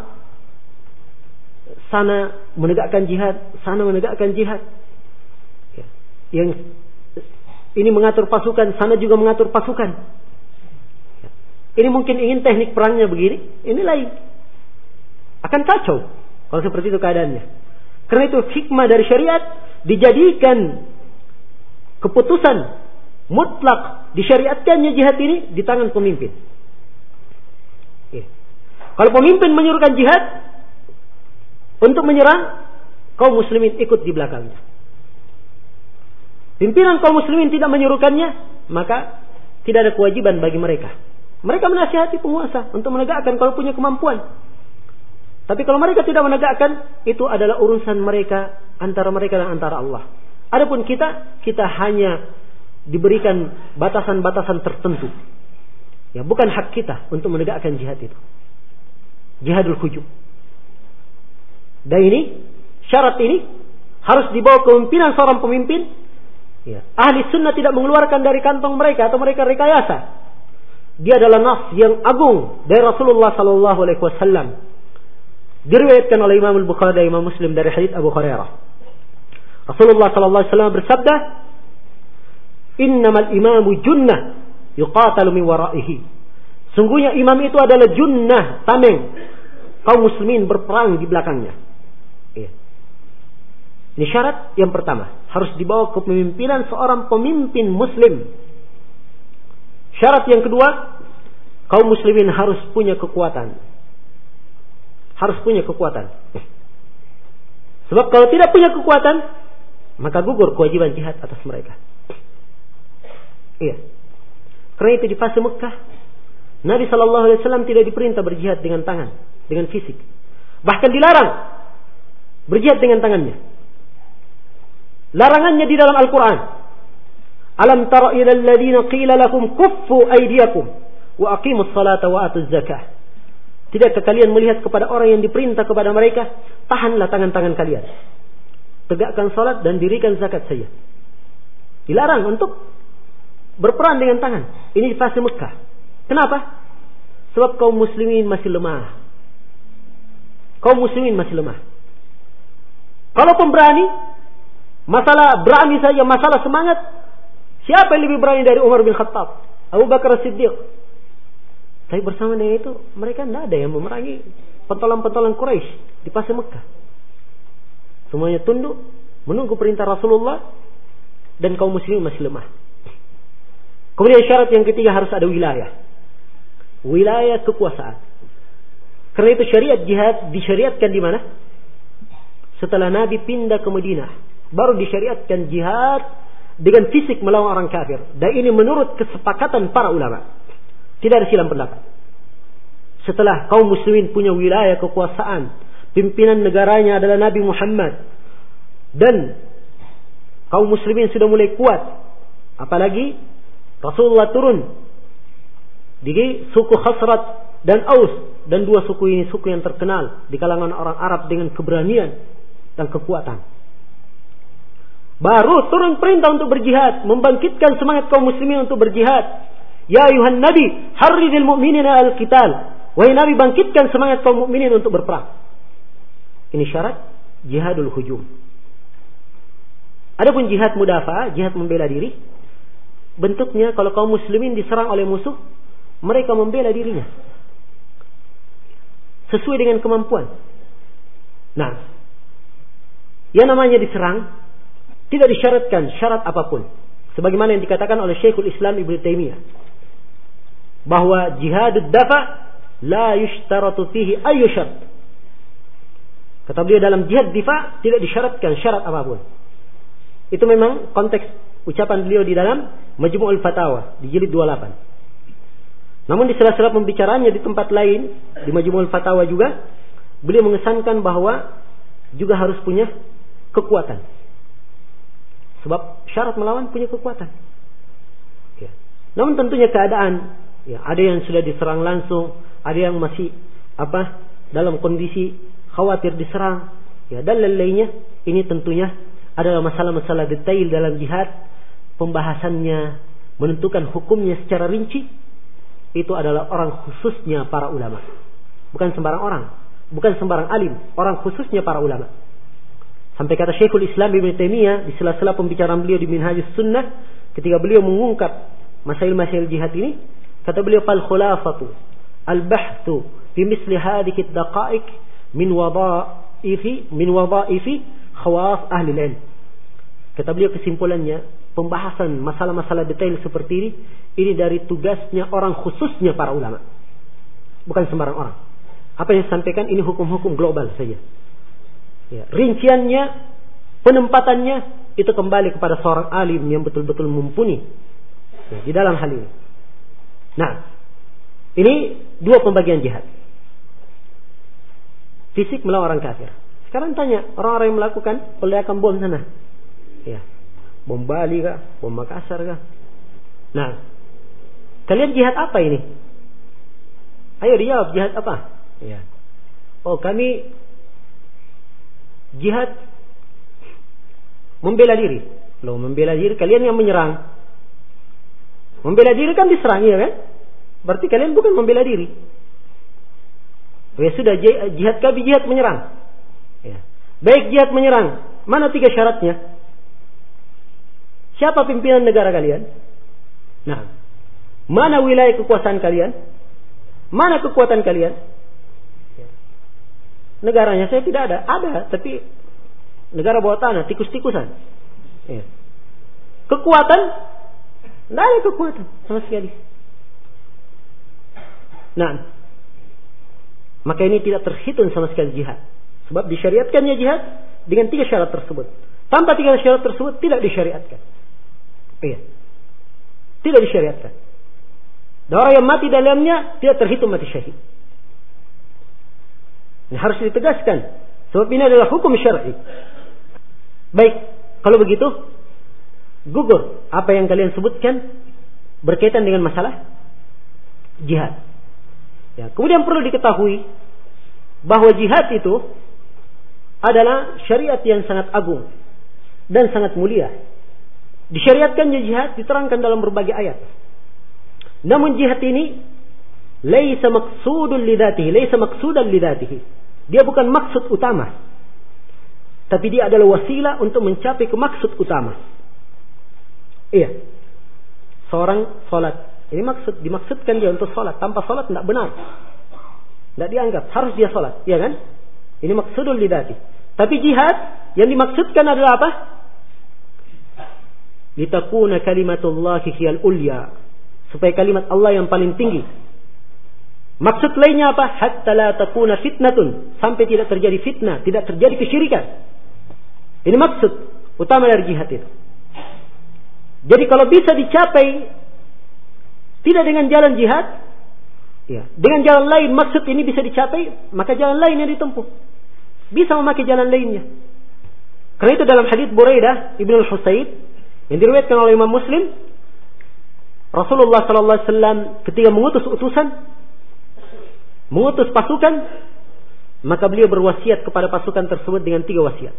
Sana menegakkan jihad, sana menegakkan jihad. Ya. Yang ini mengatur pasukan, sana juga mengatur pasukan. Ya. Ini mungkin ingin teknik perangnya begini, ini lain. Akan kacau kalau seperti itu keadaannya. Karena itu hikmah dari syariat dijadikan keputusan mutlak, disyariatkannya jihad ini di tangan pemimpin. Ya. Kalau pemimpin menyuruhkan jihad untuk menyerang, kaum muslimin ikut di belakangnya. Pimpinan kaum muslimin tidak menyuruhkannya, maka tidak ada kewajiban bagi mereka. Mereka menasihati penguasa untuk menegakkan kalau punya kemampuan. Tapi kalau mereka tidak menegakkan, itu adalah urusan mereka, antara mereka dan antara Allah. Adapun kita hanya diberikan batasan-batasan tertentu. Ya, bukan hak kita untuk menegakkan jihad itu. Jihadul hujum. Dan ini, syarat ini harus dibawa kepemimpinan seorang pemimpin. Ya. Ahli sunnah tidak mengeluarkan dari kantong mereka atau mereka rekayasa. Dia adalah nas yang agung dari Rasulullah sallallahu alaihi wasallam. Diriwayatkan oleh Imam Al-Bukhari dan Imam Muslim dari hadits Abu Hurairah. Rasulullah sallallahu alaihi wasallam bersabda, "Innamal imamu junnah yuqatalu min waraihi." Sungguhnya imam itu adalah junnah, tameng. Kaum muslimin berperang di belakangnya. Ya. Ini syarat yang pertama, harus dibawa kepemimpinan seorang pemimpin muslim. Syarat yang kedua, kaum muslimin harus punya kekuatan. Harus punya kekuatan. Sebab kalau tidak punya kekuatan, maka gugur kewajiban jihad atas mereka. Iya. Karena itu di fase Mekah, Nabi SAW tidak diperintah berjihad dengan tangan, dengan fisik. Bahkan dilarang berjihad dengan tangannya. Larangannya di dalam Al-Quran. Alam tara ila alladhina qila lahum kuffu aydiyakum wa aqimus salata wa atuz zakah. Tidakkah kalian melihat kepada orang yang diperintah kepada mereka, tahanlah tangan-tangan kalian, tegakkan salat dan dirikan zakat saja. Dilarang untuk berperang dengan tangan. Ini di fase Mekah. Kenapa? Sebab kaum muslimin masih lemah. Kaum muslimin masih lemah. Kalau pemberani, masalah berani saja, masalah semangat, siapa yang lebih berani dari Umar bin Khattab, Abu Bakar As-Siddiq? Tapi bersama dengan itu, mereka tidak ada yang memerangi pentolan-pentolan Quraisy di fase Mekah. Semuanya tunduk, menunggu perintah Rasulullah, dan kaum muslimin masih lemah. Kemudian syarat yang ketiga, harus ada wilayah. Wilayah kekuasaan. Karena itu syariat jihad disyariatkan di mana? Setelah Nabi pindah ke Madinah, baru disyariatkan jihad dengan fisik melawan orang kafir. Dan ini menurut kesepakatan para ulama. Tidak ada silang pendapat. Setelah kaum muslimin punya wilayah kekuasaan, pimpinan negaranya adalah Nabi Muhammad, dan kaum muslimin sudah mulai kuat, apalagi Rasulullah turun di suku Khazraj dan Aus, dan dua suku ini suku yang terkenal di kalangan orang Arab dengan keberanian dan kekuatan. Baru turun perintah untuk berjihad, membangkitkan semangat kaum muslimin untuk berjihad. Ya ayuhan Nabi, harridil mu'minina al-qital. Wahai Nabi, bangkitkan semangat kaum mukminin untuk berperang. Ini syarat jihadul hujum. Adapun jihad mudafa'ah, jihad membela diri, bentuknya kalau kaum muslimin diserang oleh musuh, mereka membela dirinya sesuai dengan kemampuan. Nah, yang namanya diserang tidak disyaratkan syarat apapun, sebagaimana yang dikatakan oleh Syekhul Islam Ibnu Taimiyah, bahwa jihadud dafa la yushtaratu fihi ayyu syart. Kata beliau, dalam jihad difa tidak disyaratkan syarat apapun. Itu memang konteks ucapan beliau di dalam Majmu'ul Fatawa di jilid 28. Namun di sela-sela pembicaraannya di tempat lain di Majmu'ul Fatawa juga, beliau mengesankan bahwa juga harus punya kekuatan. Sebab syarat melawan punya kekuatan. Namun tentunya keadaan, ya, ada yang sudah diserang langsung, ada yang masih dalam kondisi khawatir diserang, ya, dan lain-lainnya. Ini tentunya adalah masalah-masalah detail dalam jihad. Pembahasannya, menentukan hukumnya secara rinci, itu adalah orang khususnya para ulama. Bukan sembarang orang, bukan sembarang alim, orang khususnya para ulama. Sampai kata Syekhul Islam Ibn Taimiyah di sela-sela pembicaraan beliau di Minhajus Sunnah, ketika beliau mengungkap masail-masail jihad ini, kata beliau, fal khulafatu al-bahthu fi misli hadhihi ad-daqa'iq min wadha'ifi khawas ahli al-ilm. Kata beliau kesimpulannya, pembahasan masalah-masalah detail seperti ini dari tugasnya orang khususnya para ulama, bukan sembarang orang. Apa yang disampaikan ini hukum-hukum global saja. Ya, rinciannya, penempatannya itu kembali kepada seorang alim yang betul-betul mumpuni, ya, di dalam hal ini. Nah, ini dua pembagian jihad. Fisik melawan orang kafir. Sekarang tanya orang-orang yang melakukan peledakan bom sana, ya, bom Bali kah, bom Makassar kah? Nah, kalian jihad apa ini? Ayo dijawab, jihad apa? Ya. Oh, kami jihad membela diri. Loh, membela diri kalian yang menyerang. Membela diri kan diserang, ya kan? Berarti kalian bukan membela diri. Ya sudah, jihad kami jihad menyerang. Ya. Baik, jihad menyerang. Mana 3 syaratnya? Siapa pimpinan negara kalian? Nah, mana wilayah kekuasaan kalian? Mana kekuatan kalian? Negaranya saya tidak ada. Ada, tapi negara bawah tanah, tikus-tikusan. Ya. Kekuatan, tidak ada kekuatan sama sekali. Nah, maka ini tidak terhitung sama sekali jihad. Sebab disyariatkannya jihad dengan 3 syarat tersebut. Tanpa 3 syarat tersebut tidak disyariatkan. Iya, tidak disyariatkan. Dan orang yang mati dalamnya tidak terhitung mati syahid. Ini harus ditegaskan, sebab ini adalah hukum syar'i. Baik, kalau begitu gugur apa yang kalian sebutkan berkaitan dengan masalah jihad. Ya, kemudian perlu diketahui bahwa jihad itu adalah syariat yang sangat agung dan sangat mulia. Disyariatkannya jihad diterangkan dalam berbagai ayat. Namun jihad ini laisa maqsudan lidatihi. Dia bukan maksud utama, tapi dia adalah wasilah untuk mencapai ke maksud utama. Iya. Seorang salat, ini dimaksudkan dia untuk salat. Tanpa salat tidak benar. Tidak dianggap, harus dia salat, iya kan? Ini maksudul lidati. Tapi jihad yang dimaksudkan adalah apa? Litakuna kalimatullahi hiyal ulya, supaya kalimat Allah yang paling tinggi. Maksud lainnya apa? Hatta la takuna fitnatun, sampai tidak terjadi fitnah, tidak terjadi kesyirikan. Ini maksud utama dari jihad itu. Jadi kalau bisa dicapai tidak dengan jalan jihad, ya, dengan jalan lain maksud ini bisa dicapai, maka jalan lain yang ditempuh. Bisa memakai jalan lainnya. Karena itu dalam hadits Buraidah Ibn al-Husayb yang diriwayatkan oleh Imam Muslim, Rasulullah sallallahu alaihi wasallam ketika mengutus pasukan, maka beliau berwasiat kepada pasukan tersebut dengan 3 wasiat.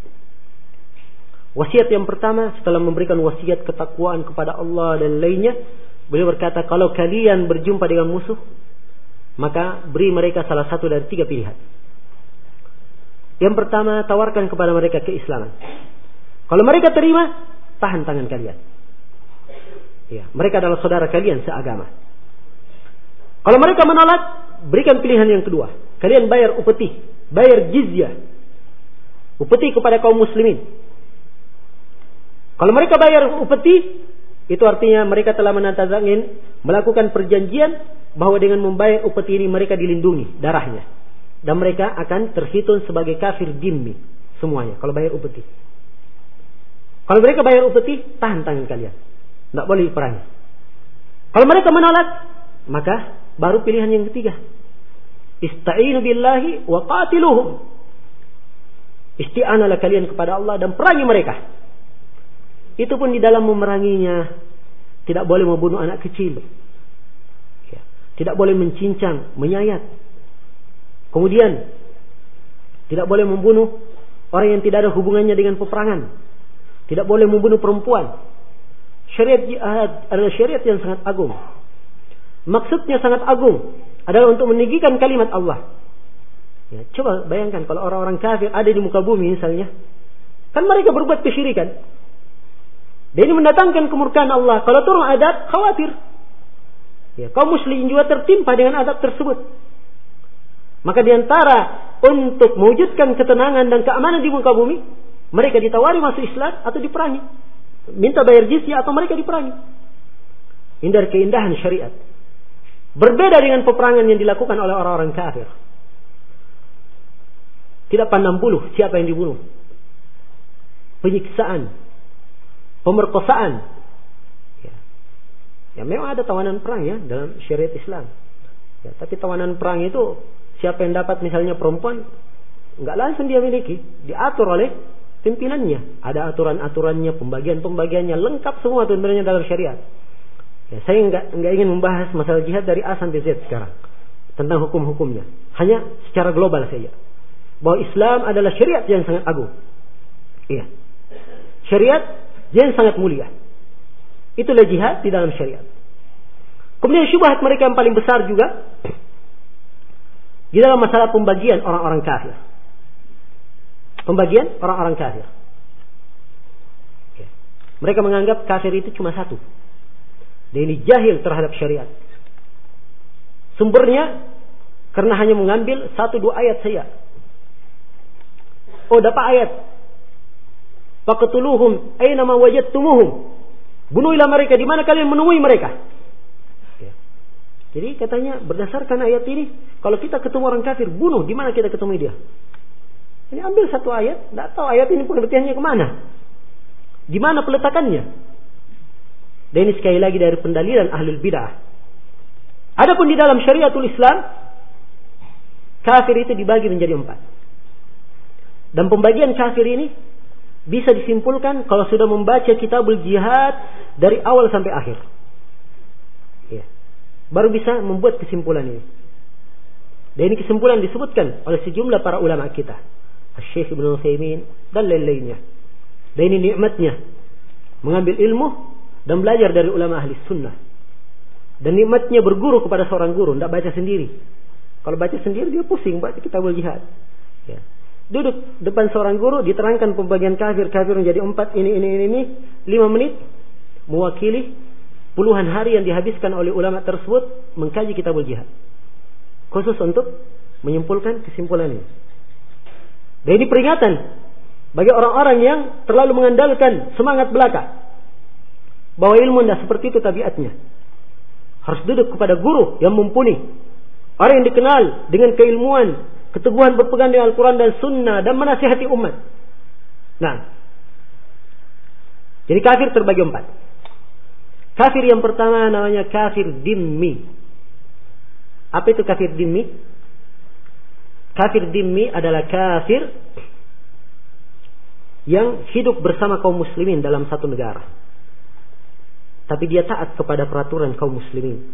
Wasiat yang pertama, setelah memberikan wasiat ketakwaan kepada Allah dan lainnya, beliau berkata, kalau kalian berjumpa dengan musuh, maka beri mereka salah satu dari 3 pilihan. Yang pertama, tawarkan kepada mereka keislaman. Kalau mereka terima, tahan tangan kalian. Ya, mereka adalah saudara kalian seagama. Kalau mereka menolak, berikan pilihan yang kedua. Kalian bayar upeti, bayar jizyah, upeti kepada kaum muslimin. Kalau mereka bayar upeti, itu artinya mereka telah menantazangin, melakukan perjanjian bahwa dengan membayar upeti ini mereka dilindungi darahnya, dan mereka akan terhitung sebagai kafir dhimmi semuanya kalau bayar upeti. Kalau mereka bayar upeti, tahan tangan kalian, tidak boleh diperangi. Kalau mereka menolak, maka baru pilihan yang ketiga. Ista'inu billahi wa qatiluhum. Isti'analah kalian kepada Allah dan perangi mereka. Itu pun di dalam memeranginya tidak boleh membunuh anak kecil. Ya. Tidak boleh mencincang, menyayat. Kemudian tidak boleh membunuh orang yang tidak ada hubungannya dengan peperangan. Tidak boleh membunuh perempuan. Syariat jihad adalah syariat yang sangat agung. Maksudnya sangat agung adalah untuk meninggikan kalimat Allah. Ya, coba bayangkan kalau orang-orang kafir ada di muka bumi misalnya, kan mereka berbuat kesyirikan. Dan ini mendatangkan kemurkaan Allah. Kalau turun adab, khawatir. Ya, kaum muslimin juga tertimpa dengan adab tersebut. Maka diantara untuk mewujudkan ketenangan dan keamanan di muka bumi, mereka ditawari masuk Islam atau diperangi. Minta bayar jizyah atau mereka diperangi. Ini dari keindahan syariat. Berbeda dengan peperangan yang dilakukan oleh orang-orang kafir. Tidak pandang bulu siapa yang dibunuh. Penyiksaan, pemerkosaan. Ya, memang ada tawanan perang ya dalam syariat Islam. Ya, tapi tawanan perang itu siapa yang dapat misalnya perempuan, enggak langsung dia miliki, diatur oleh pimpinannya. Ada aturan-aturannya, pembagian-pembagiannya, lengkap semua sebenarnya dalam syariat. Ya, saya enggak ingin membahas masalah jihad dari A sampai Z sekarang tentang hukum-hukumnya. Hanya secara global saja. Bahwa Islam adalah syariat yang sangat agung. Iya. Syariat yang sangat mulia. Itulah jihad di dalam syariat. Kemudian syubhat mereka yang paling besar juga di dalam masalah pembagian orang-orang kafir. Pembagian orang-orang kafir. Mereka menganggap kafir itu cuma satu. Dan ini jahil terhadap syariat. Sumbernya karena hanya mengambil 1-2 ayat saja. Oh, dapat ayat. Faqtuluhum aina ma wajadtumuhum. Bunuhlah mereka di mana kalian menemui mereka. Ya. Jadi katanya berdasarkan ayat ini, kalau kita ketemu orang kafir, bunuh di mana kita ketemu dia. Ini ambil satu ayat, tidak tahu ayat ini pengertiannya kemana. Di mana peletakannya. Dan ini sekali lagi dari pendalilan ahlul bid'ah. Adapun di dalam syariatul Islam, kafir itu dibagi menjadi 4. Dan pembagian kafir ini bisa disimpulkan kalau sudah membaca kitabul jihad dari awal sampai akhir. Ya. Baru bisa membuat kesimpulan ini. Dan ini kesimpulan disebutkan oleh sejumlah para ulama kita. Syekh Ibnu Utsaimin dan lain-lainnya. Dan ini nikmatnya mengambil ilmu dan belajar dari ulama ahli sunnah. Dan nikmatnya berguru kepada seorang guru, tidak baca sendiri. Kalau baca sendiri dia pusing baca kitabul jihad. Ya. Duduk depan seorang guru, diterangkan pembagian kafir menjadi 4, ini, 5 menit, mewakili puluhan hari yang dihabiskan oleh ulama tersebut mengkaji kitabul jihad. Khusus untuk menyimpulkan kesimpulan ini. Dan ini peringatan bagi orang-orang yang terlalu mengandalkan semangat belaka. Bahwa ilmu tidak seperti itu tabiatnya. Harus duduk kepada guru yang mumpuni. Orang yang dikenal dengan keilmuan, keteguhan berpegang dengan Al-Quran dan Sunnah dan menasihati umat. Nah, jadi kafir terbagi 4. Kafir yang pertama namanya kafir dhimmi. Apa itu kafir dhimmi? Kafir dhimmi adalah kafir yang hidup bersama kaum muslimin dalam satu negara. Tapi dia taat kepada peraturan kaum muslimin.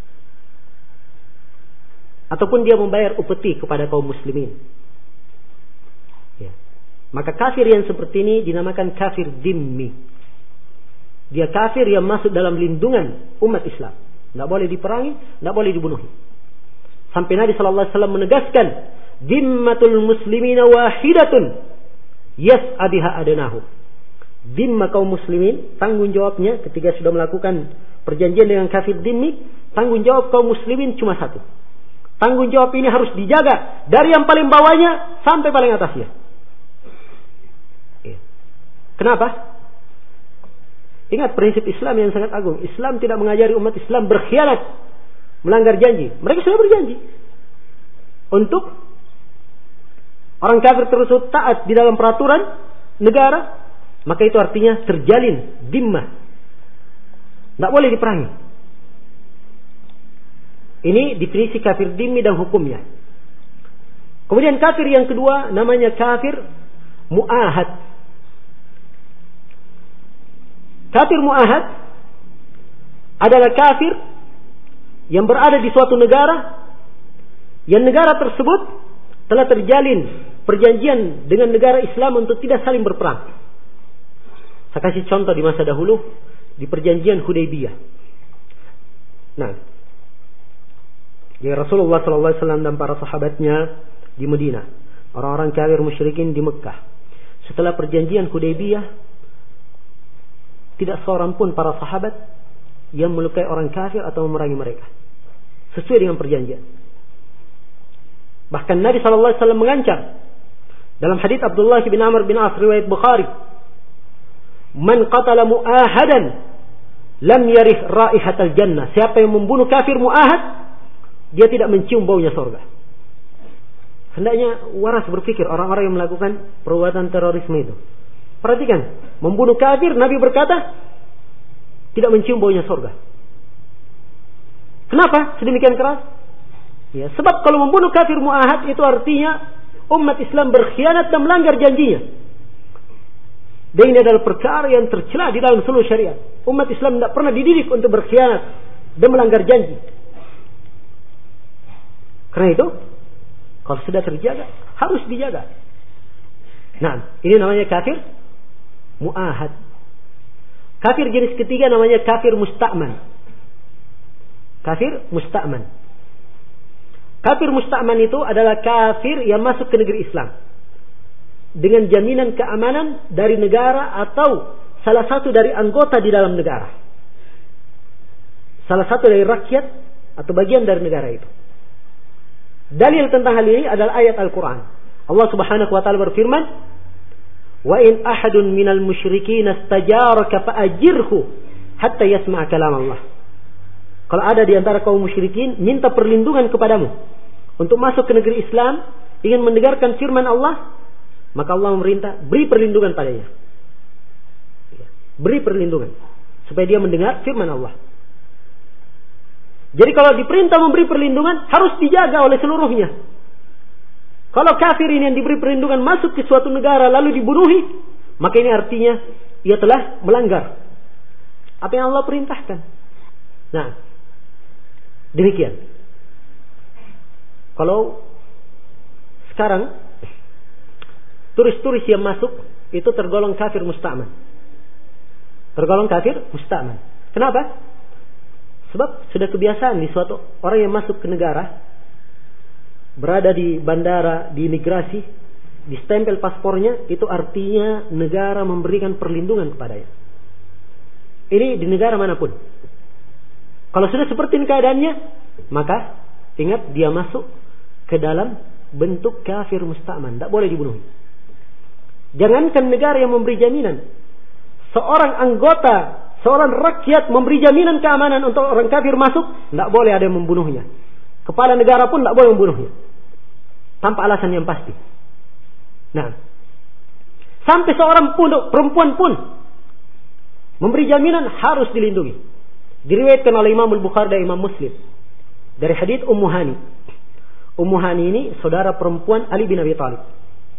Ataupun dia membayar upeti kepada kaum muslimin. Ya. Maka kafir yang seperti ini dinamakan kafir dhimmi. Dia kafir yang masuk dalam lindungan umat Islam. Tidak boleh diperangi, tidak boleh dibunuh. Sampai Nabi SAW menegaskan, dhimmatul muslimina wahidatun yas'a biha adnahu. Dhimma kaum muslimin, tanggung jawabnya ketika sudah melakukan perjanjian dengan kafir dhimmi, tanggung jawab kaum muslimin cuma satu. Tanggung jawab ini harus dijaga dari yang paling bawahnya sampai paling atasnya. Kenapa? Ingat prinsip Islam yang sangat agung. Islam tidak mengajari umat Islam berkhianat, melanggar janji. Mereka sudah berjanji untuk orang kafir tersebut taat di dalam peraturan negara, maka itu artinya terjalin dhimmah. Tidak boleh diperangi. Ini definisi kafir dhimmi dan hukumnya. Kemudian kafir yang kedua namanya kafir mu'ahad. Kafir mu'ahad adalah kafir yang berada di suatu negara, yang negara tersebut telah terjalin perjanjian dengan negara Islam untuk tidak saling berperang. Saya kasih contoh di masa dahulu, di perjanjian Hudaybiyah. Nah, ya Rasulullah SAW dan para sahabatnya di Madinah, orang-orang kafir musyrikin di Mekah. Setelah perjanjian Hudaybiyah, tidak seorang pun para sahabat yang melukai orang kafir atau memerangi mereka, sesuai dengan perjanjian. Bahkan Nabi SAW mengancam dalam hadits Abdullah bin Amr bin As riwayat Bukhari, "Man qatala mu'ahadan lam yarih raihatal jannah." Siapa yang membunuh kafir mu'ahad, dia tidak mencium baunya surga. Hendaknya waras berpikir orang-orang yang melakukan perbuatan terorisme itu. Perhatikan, membunuh kafir, Nabi berkata tidak mencium baunya surga. Kenapa sedemikian keras? Ya, sebab kalau membunuh kafir mu'ahad itu artinya umat Islam berkhianat dan melanggar janjinya. Dan ini adalah perkara yang tercela di dalam seluruh syariat. Umat Islam tidak pernah dididik untuk berkhianat dan melanggar janji. Karena itu, kalau sudah terjaga, harus dijaga. Nah, ini namanya kafir mu'ahad. Kafir jenis ketiga namanya kafir musta'man. Kafir musta'man. Kafir musta'man itu adalah kafir yang masuk ke negeri Islam dengan jaminan keamanan dari negara atau salah satu dari anggota di dalam negara. Salah satu dari rakyat atau bagian dari negara itu. Dalil tentang hal ini adalah ayat Al-Quran. Allah Subhanahu wa ta'ala berfirman, "Wa in ahadun minal musyrikin istajaraka fa'ajirhu hatta yasma'a kalam Allah." Kalau ada di antara kaum musyrikin minta perlindungan kepadamu untuk masuk ke negeri Islam, ingin mendengarkan firman Allah, maka Allah memerintah, beri perlindungan padanya. Beri perlindungan supaya dia mendengar firman Allah. Jadi kalau diperintah memberi perlindungan, harus dijaga oleh seluruhnya. Kalau kafir ini yang diberi perlindungan masuk ke suatu negara lalu dibunuhi, maka ini artinya ia telah melanggar apa yang Allah perintahkan. Nah, demikian. Kalau sekarang turis-turis yang masuk itu tergolong kafir musta'man. Tergolong kafir musta'man. Kenapa? Sebab sudah kebiasaan di suatu orang yang masuk ke negara, berada di bandara, di imigrasi, di stempel paspornya, itu artinya negara memberikan perlindungan kepadanya. Ini di negara manapun. Kalau sudah seperti ini keadaannya, maka ingat dia masuk ke dalam bentuk kafir musta'man, tidak boleh dibunuh. Jangankan negara yang memberi jaminan, seorang anggota, seorang rakyat memberi jaminan keamanan untuk orang kafir masuk, tidak boleh ada yang membunuhnya. Kepala negara pun tidak boleh membunuhnya tanpa alasan yang pasti. Nah, sampai seorang perempuan pun memberi jaminan harus dilindungi. Diriwayatkan oleh Imam Al-Bukhari dan Imam Muslim dari hadits Ummu Hani. Ummu Hani ini saudara perempuan Ali bin Abi Thalib.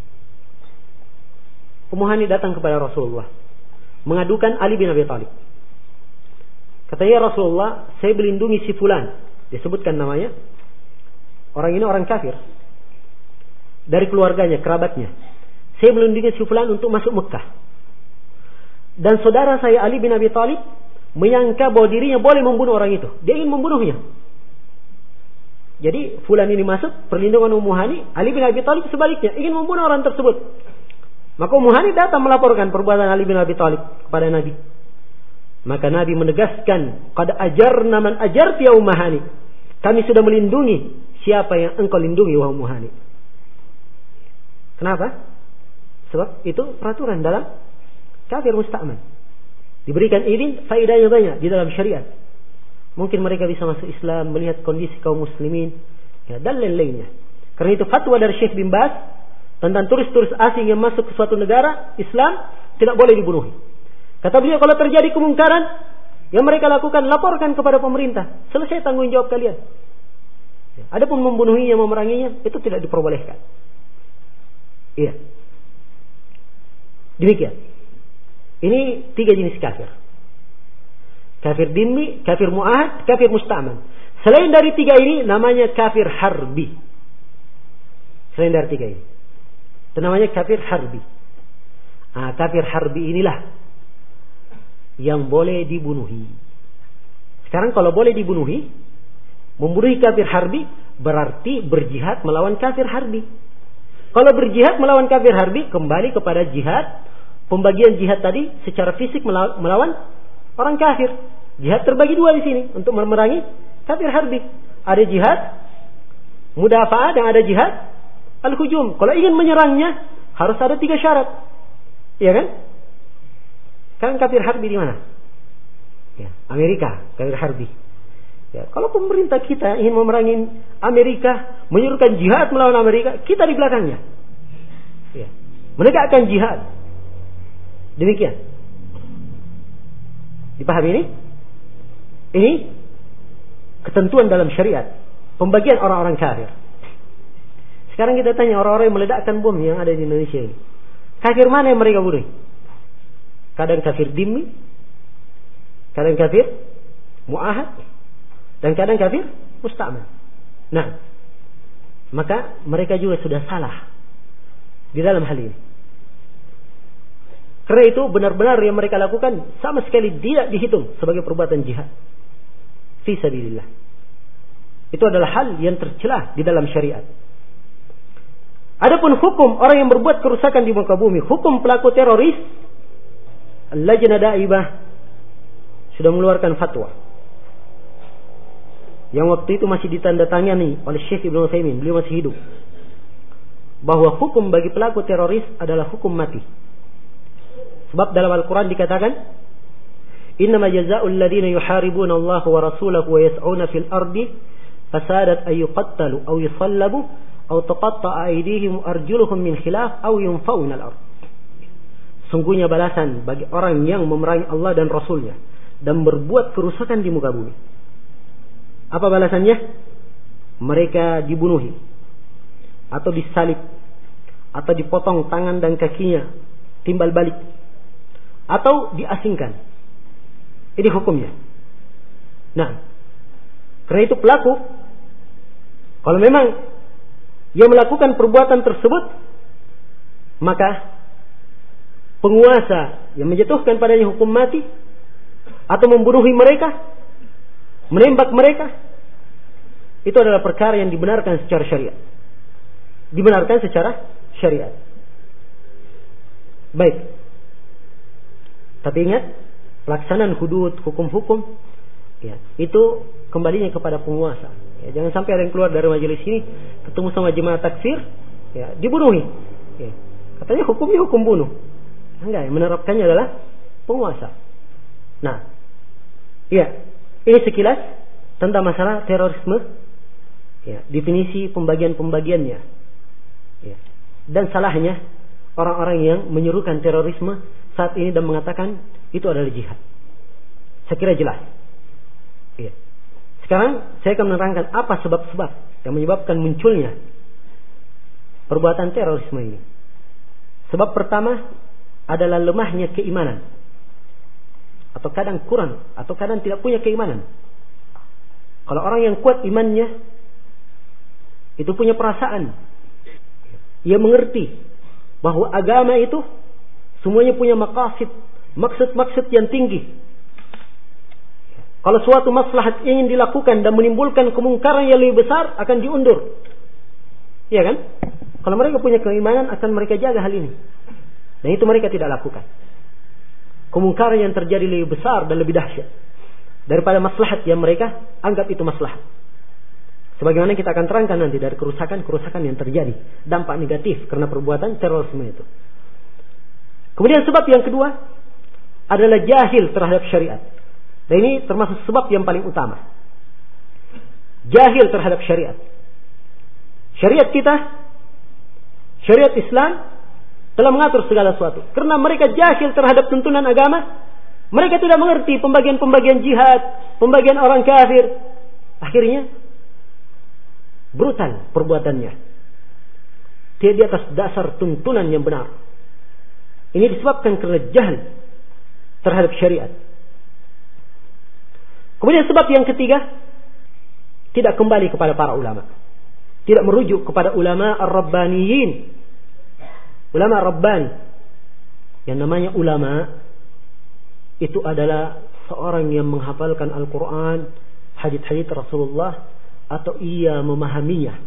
Ummu Hani datang kepada Rasulullah mengadukan Ali bin Abi Thalib. Katanya, Rasulullah, saya melindungi si fulan, disebutkan namanya. Orang ini orang kafir, dari keluarganya, kerabatnya. Saya melindungi si fulan untuk masuk Mekah. Dan saudara saya Ali bin Abi Thalib menyangka bahwa dirinya boleh membunuh orang itu. Dia ingin membunuhnya. Jadi fulan ini masuk, perlindungan Ummu Hani. Ali bin Abi Thalib sebaliknya ingin membunuh orang tersebut. Maka Ummu Hani datang melaporkan perbuatan Ali bin Abi Thalib kepada Nabi. Maka Nabi menegaskan, "Qad ajarna man ajarti ya Ummu Hani." Kami sudah melindungi siapa yang engkau lindungi wahai Ummu Hani. Kenapa? Sebab itu peraturan dalam kafir musta'man. Diberikan izin, faedahnya banyak di dalam syariat. Mungkin mereka bisa masuk Islam, melihat kondisi kaum muslimin, ya, dan lain-lainnya. Karena itu fatwa dari Syekh bin Baz tentang turis-turis asing yang masuk ke suatu negara Islam tidak boleh dibunuh. Kata beliau, kalau terjadi kemungkaran yang mereka lakukan, laporkan kepada pemerintah. Selesai tanggung jawab kalian. Adapun membunuhinya, memeranginya, itu tidak diperbolehkan. Iya. Demikian. Ini 3 jenis kafir. Kafir dhimmi, kafir mu'ahad, kafir musta'man. Selain dari tiga ini namanya kafir harbi. Selain dari tiga ini, itu namanya kafir harbi. Kafir harbi inilah yang boleh dibunuhi. Sekarang kalau boleh dibunuhi, membunuhi kafir harbi berarti berjihad melawan kafir harbi. Kalau berjihad melawan kafir harbi, kembali kepada jihad. Pembagian jihad tadi secara fisik melawan orang kafir. Jihad terbagi dua di sini untuk memerangi kafir harbi. Ada jihad mudafa'ah dan ada jihad al-hujum. Kalau ingin menyerangnya harus ada 3 syarat. Iya kan? Kan kafir harbi di mana? Ya, Amerika, kafir harbi. Ya, kalau pemerintah kita ingin memerangi Amerika, menyuruhkan jihad melawan Amerika, kita di belakangnya. Ya, menegakkan jihad. Demikian. Dipahami ini? Ini ketentuan dalam syariat. Pembagian orang-orang kafir. Sekarang kita tanya orang-orang yang meledakkan bom yang ada di Indonesia ini. Kafir mana yang mereka bunuh? Kadang kafir dhimmi, kadang kafir mu'ahad, dan kadang kafir musta'man. Nah, maka mereka juga sudah salah di dalam hal ini. Karena itu benar-benar yang mereka lakukan sama sekali tidak dihitung sebagai perbuatan jihad fi sabilillah. Itu adalah hal yang tercela di dalam syariat. Adapun hukum orang yang berbuat kerusakan di muka bumi, hukum pelaku teroris, Lajnah Daibah sudah mengeluarkan fatwa yang waktu itu masih ditandatangani oleh Syekh Ibnu Utsaimin, beliau masih hidup, bahwa hukum bagi pelaku teroris adalah hukum mati. Sebab dalam Al-Quran dikatakan, Innama jazaa'ul ladhina yuharibuna Allah wa rasulahu wa yas'una fil ardi fasadat ayyuqattalu aw yusallabu aw tuqatta'a aydihim arjuluhum min khilaf aw yunfawna al-ard. Sungguhnya balasan bagi orang yang memerangi Allah dan Rasulnya dan berbuat kerusakan di muka bumi. Apa balasannya? Mereka dibunuhi atau disalib atau dipotong tangan dan kakinya, timbal balik, atau diasingkan. Ini hukumnya. Nah, karena itu pelaku, kalau memang dia melakukan perbuatan tersebut, maka penguasa yang menjatuhkan padanya hukum mati atau membunuhi mereka, menembak mereka, itu adalah perkara yang dibenarkan secara syariat. Dibenarkan secara syariat. Baik. Tapi ingat, pelaksanaan hudud, hukum-hukum, ya, itu kembalinya kepada penguasa. Ya, jangan sampai ada yang keluar dari majelis ini ketemu sama jemaah takfir, ya, dibunuhi. Ya, katanya hukumnya hukum bunuh. Enggak, yang menerapkannya adalah penguasa. Nah, ya, ini sekilas tentang masalah terorisme. Ya, definisi pembagian-pembagiannya. Ya, dan salahnya orang-orang yang menyuruhkan terorisme saat ini dan mengatakan itu adalah jihad. Saya kira jelas. Ya. Sekarang saya akan menerangkan apa sebab-sebab yang menyebabkan munculnya perbuatan terorisme ini. Sebab pertama adalah lemahnya keimanan, atau kadang kurang, atau kadang tidak punya keimanan. Kalau orang yang kuat imannya, itu punya perasaan, ia mengerti bahwa agama itu semuanya punya maksud-maksud yang tinggi. Kalau suatu maslahat ingin dilakukan dan menimbulkan kemungkaran yang lebih besar, akan diundur. Iya kan? Kalau mereka punya keimanan, akan mereka jaga hal ini. Dan itu mereka tidak lakukan. Kemungkaran yang terjadi lebih besar dan lebih dahsyat daripada maslahat yang mereka anggap itu maslahat. Sebagaimana kita akan terangkan nanti dari kerusakan-kerusakan yang terjadi, dampak negatif karena perbuatan terorisme itu. Kemudian sebab yang kedua adalah jahil terhadap syariat. Dan ini termasuk sebab yang paling utama. Jahil terhadap syariat. Syariat kita, syariat Islam telah mengatur segala sesuatu. Karena mereka jahil terhadap tuntunan agama, mereka tidak mengerti pembagian-pembagian jihad, pembagian orang kafir. Akhirnya brutal perbuatannya. Dia di atas dasar tuntunan yang benar. Ini disebabkan karena jahil terhadap syariat. Kemudian sebab yang ketiga, tidak kembali kepada para ulama. Tidak merujuk kepada ulama ar-rabbaniyin. Ulama Rabbani. Yang namanya ulama itu adalah seorang yang menghafalkan Al-Quran, hadits-hadits Rasulullah, atau ia memahaminya,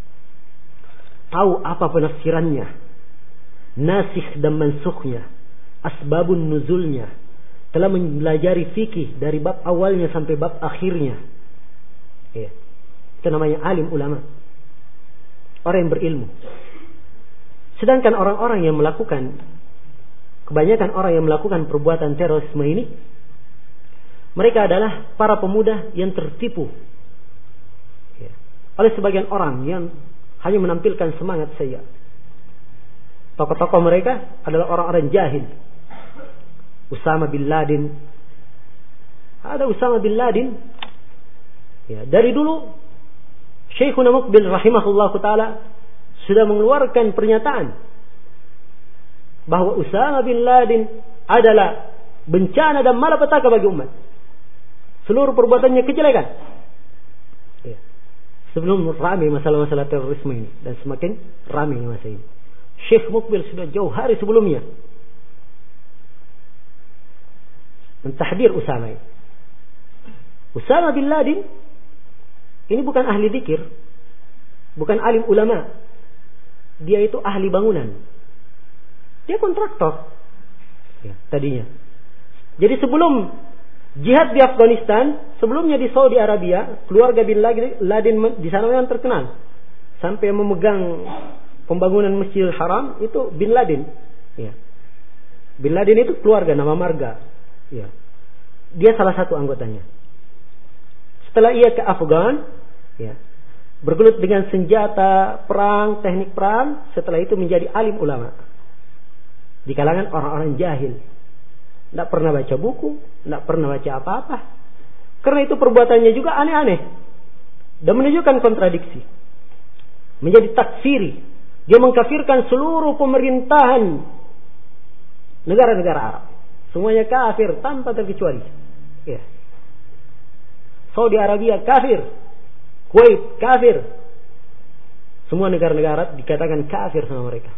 tahu apa penafsirannya, nasikh dan mansukhnya, asbabun nuzulnya, telah mempelajari fikih dari bab awalnya sampai bab akhirnya. Ya. Itu namanya alim ulama, orang yang berilmu. Sedangkan orang-orang yang melakukan, kebanyakan orang yang melakukan perbuatan terorisme ini, mereka adalah para pemuda yang tertipu oleh sebagian orang yang hanya menampilkan semangat saja. Tokoh-tokoh mereka adalah orang-orang jahil. Usama bin Laden. Ada Usama bin Laden. Ya, dari dulu Syekhuna Muqbil rahimahullahu ta'ala sudah mengeluarkan pernyataan bahwa Usama bin Laden adalah bencana dan malapetaka bagi umat. Seluruh perbuatannya kejelekan. Ya. Sebelum ramai masalah-masalah terorisme ini, dan semakin ramai masa ini, Syekh Muqbil sudah jauh hari sebelumnya mentahdir Usama. Usama bin Laden ini bukan ahli dzikir, bukan alim ulama. Dia itu ahli bangunan. Dia kontraktor. Ya, tadinya. Jadi sebelum jihad di Afghanistan, sebelumnya di Saudi Arabia, keluarga bin Laden di sana memang terkenal. Sampai memegang pembangunan Masjidil Haram itu bin Laden. Ya. Bin Laden itu keluarga, nama marga. Ya. Dia salah satu anggotanya. Setelah ia ke Afgan, ya, bergelut dengan senjata perang, teknik perang, setelah itu menjadi alim ulama di kalangan orang-orang jahil. Tidak pernah baca buku, tidak pernah baca apa-apa. Karena itu perbuatannya juga aneh-aneh dan menunjukkan kontradiksi. Menjadi takfiri. Dia mengkafirkan seluruh pemerintahan negara-negara Arab. Semuanya kafir tanpa terkecuali. Ya. Saudi Arabia kafir, Kuwait kafir. Semua negara-negara dikatakan kafir sama mereka.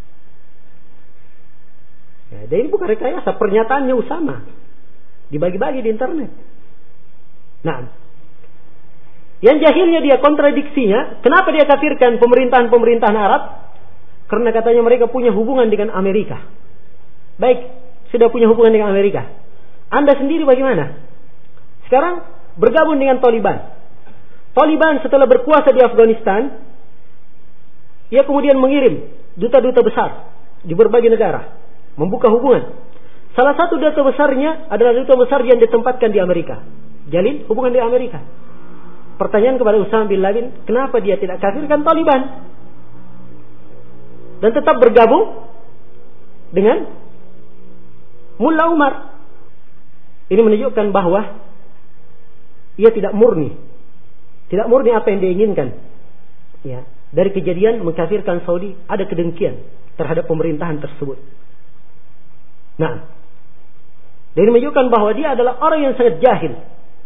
Ya, dan ini bukan rekayasa, pernyataannya Usama dibagi-bagi di internet. Nah, yang jahilnya dia, kontradiksinya, kenapa dia kafirkan pemerintahan-pemerintahan Arab? Karena katanya mereka punya hubungan dengan Amerika. Baik, sudah punya hubungan dengan Amerika. Anda sendiri bagaimana? Sekarang bergabung dengan Taliban. Taliban setelah berkuasa di Afghanistan, ia kemudian mengirim duta-duta besar di berbagai negara, membuka hubungan. Salah satu duta besarnya adalah duta besar yang ditempatkan di Amerika. Jalin hubungan di Amerika. Pertanyaan kepada Usama bin Laden, kenapa dia tidak kafirkan Taliban dan tetap bergabung dengan Mullah Umar? Ini menunjukkan bahwa ia tidak murni apa yang dia inginkan. Ya, dari kejadian mengkafirkan Saudi ada kedengkian terhadap pemerintahan tersebut. Nah, dan menunjukkan bahwa dia adalah orang yang sangat jahil.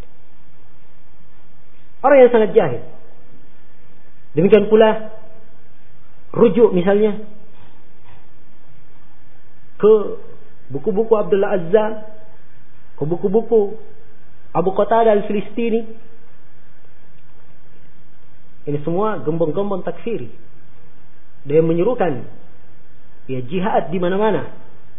Orang yang sangat jahil. Demikian pula rujuk misalnya ke buku-buku Abdullah Azzam, ke buku-buku Abu Qatadah al-Filistini. Ini semua gembong-gembong takfiri. Dia menyerukan ya jihad di mana-mana.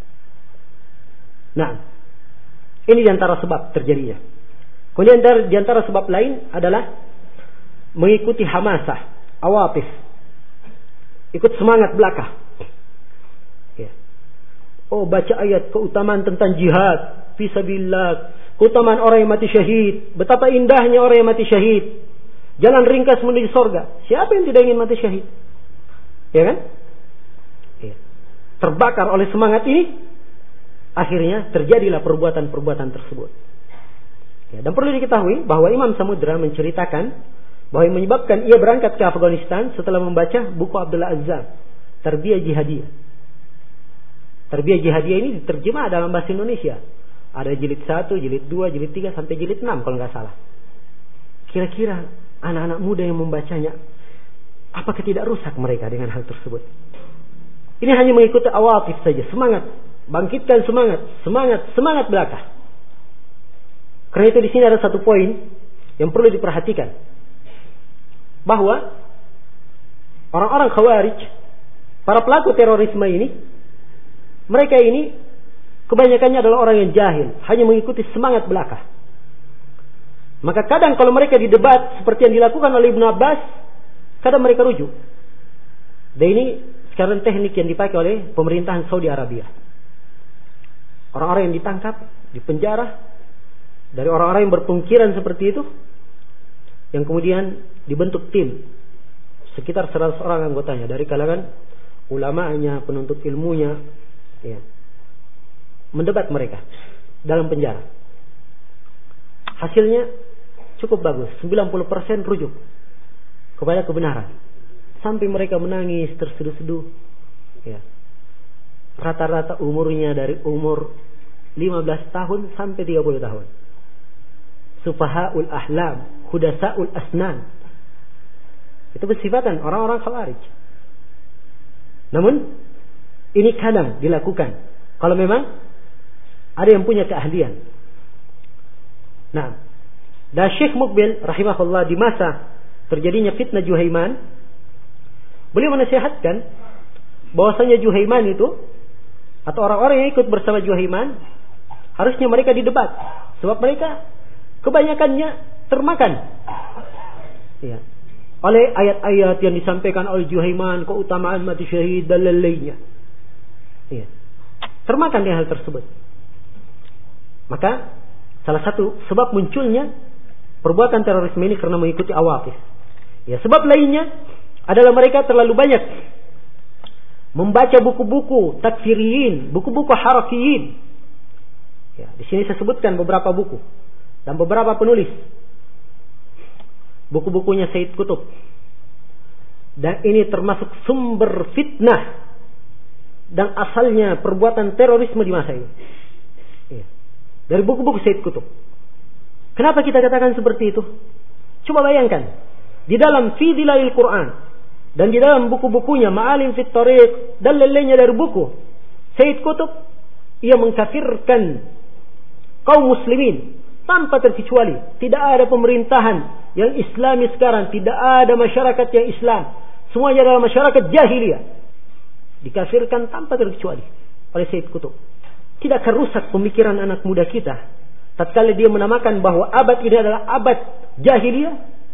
Nah, ini diantara sebab terjadinya. Kemudian diantara sebab lain adalah mengikuti hamasah, awatif, ikut semangat belaka. Ya. Oh, baca ayat keutamaan tentang jihad, fisabilillah, keutamaan orang yang mati syahid, betapa indahnya orang yang mati syahid, jalan ringkas menuju surga. Siapa yang tidak ingin mati syahid? Ya kan? Ya. Terbakar oleh semangat ini, akhirnya terjadilah perbuatan-perbuatan tersebut. Ya, dan perlu diketahui bahwa Imam Samudra menceritakan bahwa yang menyebabkan ia berangkat ke Afghanistan setelah membaca buku Abdullah Azzam, Tarbiyah Jihadiyah. Tarbiyah Jihadiyah ini diterjemah dalam bahasa Indonesia Ada jilid 1, jilid 2, jilid 3 sampai jilid 6 kalau nggak salah. Kira-kira anak-anak muda yang membacanya, apakah tidak rusak mereka dengan hal tersebut? Ini hanya mengikuti awatif saja, semangat, bangkitkan semangat belaka. Karena itu di sini ada satu poin yang perlu diperhatikan, bahwa orang-orang Khawarij, para pelaku terorisme ini, mereka ini kebanyakannya adalah orang yang jahil, hanya mengikuti semangat belaka. Maka kadang kalau mereka didebat seperti yang dilakukan oleh Ibnu Abbas, kadang mereka rujuk. Dan ini sekarang teknik yang dipakai oleh pemerintahan Saudi Arabia. Orang-orang yang ditangkap, dipenjara, dari orang-orang yang berpemikiran seperti itu, yang kemudian dibentuk tim sekitar 100 orang anggotanya dari kalangan ulamanya, penuntut ilmunya, ya, mendebat mereka dalam penjara. Hasilnya cukup bagus, 90% rujuk kepada kebenaran, sampai mereka menangis terseduh-seduh. Ya. Rata-rata umurnya dari umur 15 tahun sampai 30 tahun. Sufahaul ahlam, hudasaul asnan. Itu bersifatan orang-orang Khawarij. Namun ini kadang dilakukan kalau memang ada yang punya keahlian. Nah, dan Syekh Muqbil rahimahullah di masa terjadinya fitnah Juhaiman, beliau menasihatkan bahwasanya Juhaiman itu atau orang-orang yang ikut bersama Juhaiman harusnya mereka didebat, sebab mereka kebanyakannya termakan, ya, oleh ayat-ayat yang disampaikan oleh Juhaiman, keutamaan mati syahid dan lain-lainnya. Ya. Termakan dengan hal tersebut. Maka salah satu sebab munculnya perbuatan terorisme ini karena mengikuti awatif. Ya, sebab lainnya adalah mereka terlalu banyak membaca buku-buku takfiriyin, buku-buku harakiyin. Ya, di sini saya sebutkan beberapa buku dan beberapa penulis. Buku-bukunya Sayyid Qutb. Dan ini termasuk sumber fitnah dan asalnya perbuatan terorisme di masa ini. Ya. Dari buku-buku Sayyid Qutb. Kenapa kita katakan seperti itu? Coba bayangkan, di dalam Fi Dhilalil Quran dan di dalam buku-bukunya Ma'alim Fit Thariq dan lain-lainnya dari buku Sayyid Qutb, ia mengkafirkan kaum muslimin tanpa terkecuali. Tidak ada pemerintahan yang islami sekarang, tidak ada masyarakat yang Islam, semuanya adalah masyarakat jahiliyah, dikafirkan tanpa terkecuali oleh Sayyid Qutb. Tidak akan rusak pemikiran anak muda kita tatkala dia menamakan bahwa abad ini adalah abad jahiliyah.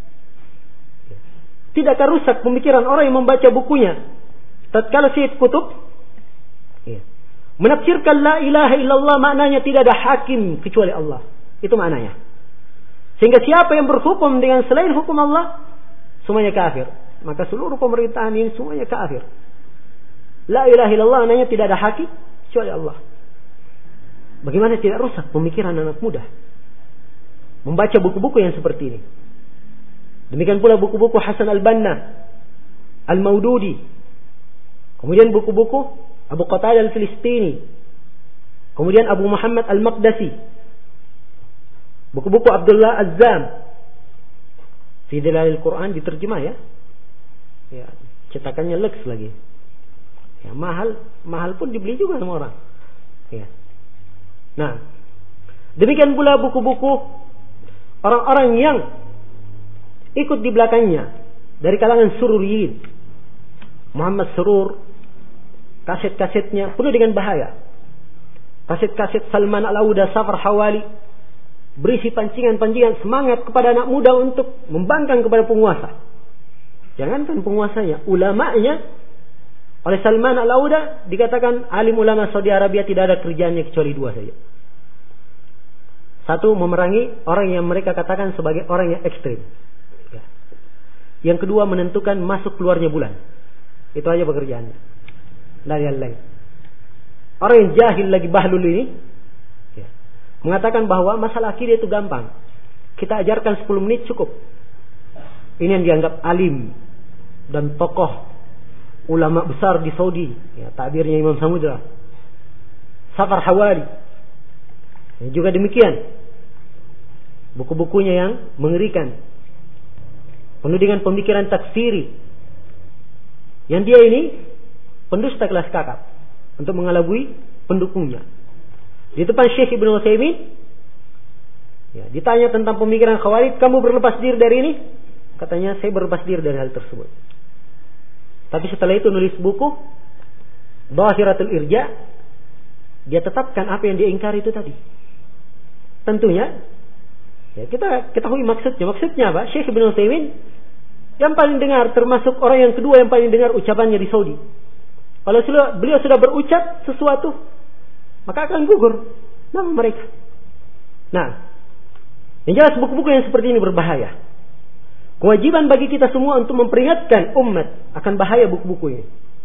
Tidak akan rusak pemikiran orang yang membaca bukunya tatkala Sayyid Qutb menafsirkan la ilaha illallah, maknanya tidak ada hakim kecuali Allah. Itu maknanya. Sehingga siapa yang berhukum dengan selain hukum Allah, semuanya kafir. Maka seluruh pemerintahan ini semuanya kafir. La ilaha illallah maknanya tidak ada hakim kecuali Allah. Bagaimana tidak rusak pemikiran anak muda membaca buku-buku yang seperti ini. Demikian pula buku-buku Hasan al-Banna, Al-Maududi, kemudian buku-buku Abu Qatadah al-Filistini, kemudian Abu Muhammad al-Maqdasi, buku-buku Abdullah Az-Zam, Fi Dhilalil Quran diterjemah ya, cetakannya Lex lagi, ya, mahal pun dibeli juga sama orang. Ya. Nah, demikian pula buku-buku orang-orang yang ikut di belakangnya dari kalangan sururiyin. Muhammad Surur, kaset-kasetnya penuh dengan bahaya. Kaset-kaset Salman Al-Auda, Safar Hawali, berisi pancingan-pancingan semangat kepada anak muda untuk membangkang kepada penguasa. Jangankan penguasanya, ulama'nya. Oleh Salman Al-Auda dikatakan alim ulama Saudi Arabia tidak ada kerjaannya kecuali dua saja. Satu, memerangi orang yang mereka katakan sebagai orang yang ekstrim. Yang kedua, menentukan masuk keluarnya bulan. Itu aja pekerjaannya. Dari yang lain. Orang yang jahil lagi bahlul ini mengatakan bahwa masalah akidah itu gampang. Kita ajarkan 10 menit cukup. Ini yang dianggap alim dan tokoh ulama besar di Saudi, ya, takbirnya Imam Samudra, Safar Hawali. Juga demikian, buku-bukunya yang mengerikan, penuh dengan pemikiran takfiri, yang dia ini pendusta kelas kakap untuk mengelabui pendukungnya. Di depan Syekh Ibnu Utsaimin, ditanya tentang pemikiran Khawarij, kamu berlepas diri dari ini? Katanya, saya berlepas diri dari hal tersebut. Tapi setelah itu nulis buku Dhahiratul Irja, dia tetapkan apa yang dia ingkari itu tadi. Tentunya kita ketahui maksudnya. Maksudnya apa? Syekh Ibnu Utsaimin yang paling dengar, termasuk orang yang kedua yang paling dengar ucapannya di Saudi. Kalau beliau sudah berucap sesuatu, maka akan gugur nama mereka. Nah, yang jelas buku-buku yang seperti ini berbahaya. Kewajiban bagi kita semua untuk memperingatkan umat akan bahaya buku-buku ini.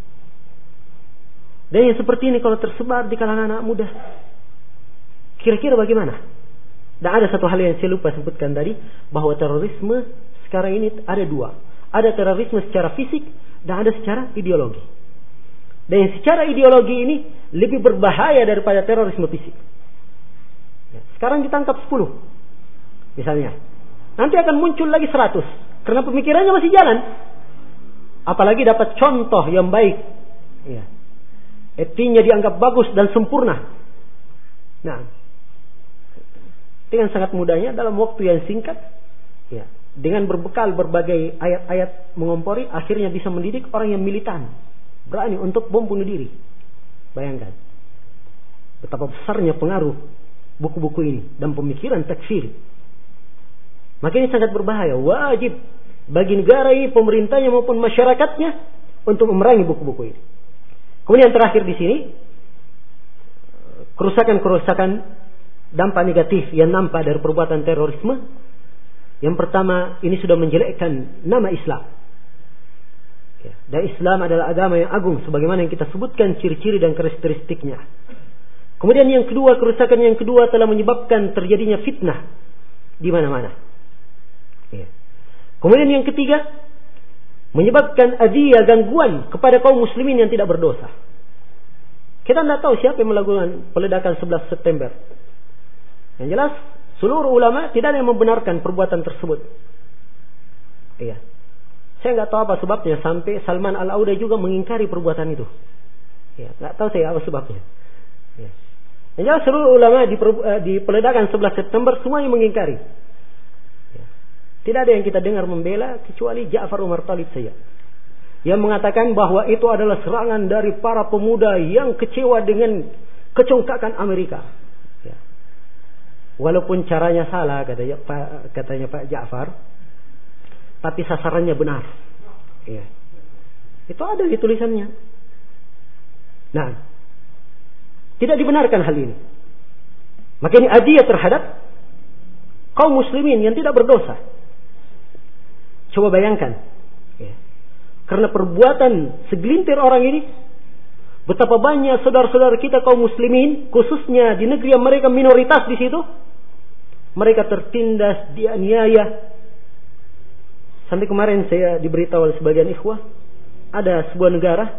Dan yang seperti ini kalau tersebar di kalangan anak muda, kira-kira bagaimana? Dan ada satu hal yang saya lupa sebutkan tadi, bahwa terorisme sekarang ini ada dua. Ada terorisme secara fisik dan ada secara ideologi. Dan yang secara ideologi ini lebih berbahaya daripada terorisme fisik. Sekarang ditangkap 10 misalnya, nanti akan muncul lagi 100 karena pemikirannya masih jalan. Apalagi dapat contoh yang baik, etiknya dianggap bagus dan sempurna. Nah, dengan sangat mudahnya dalam waktu yang singkat, dengan berbekal berbagai ayat-ayat mengompori, akhirnya bisa mendidik orang yang militan, berani untuk bom bunuh diri. Bayangkan betapa besarnya pengaruh buku-buku ini dan pemikiran takfir. Maka ini sangat berbahaya. Wajib bagi negara ini, pemerintahnya maupun masyarakatnya, untuk memerangi buku-buku ini. Kemudian terakhir di sini, kerusakan-kerusakan dampak negatif yang nampak dari perbuatan terorisme. Yang pertama, ini sudah menjelekkan nama Islam. Dan Islam adalah agama yang agung, sebagaimana yang kita sebutkan ciri-ciri dan karakteristiknya. Kemudian yang kedua, kerusakan yang kedua telah menyebabkan terjadinya fitnah di mana-mana. Kemudian yang ketiga, menyebabkan adiyah, gangguan kepada kaum muslimin yang tidak berdosa. Kita tidak tahu siapa yang melakukan peledakan 11 September. Yang jelas, seluruh ulama tidak ada yang membenarkan perbuatan tersebut. Saya nggak tahu apa sebabnya sampai Salman Al-Auda juga mengingkari perbuatan itu. Nggak tahu saya apa sebabnya. Yang jelas seluruh ulama di peledakan 11 September semuanya mengingkari. Tidak ada yang kita dengar membela kecuali Ja'far Umar Talib saja, yang mengatakan bahwa itu adalah serangan dari para pemuda yang kecewa dengan kecongkakan Amerika. Walaupun caranya salah, katanya Pak Ja'far, tapi sasarannya benar. Itu ada di tulisannya. Nah, tidak dibenarkan hal ini. Maka ini adiyah terhadap kaum muslimin yang tidak berdosa. Coba bayangkan, karena perbuatan segelintir orang ini, betapa banyak saudara-saudara kita kaum muslimin, khususnya di negeri yang mereka minoritas di situ, mereka tertindas, dianiaya. Sampai kemarin saya diberitahu oleh sebagian ikhwah, ada sebuah negara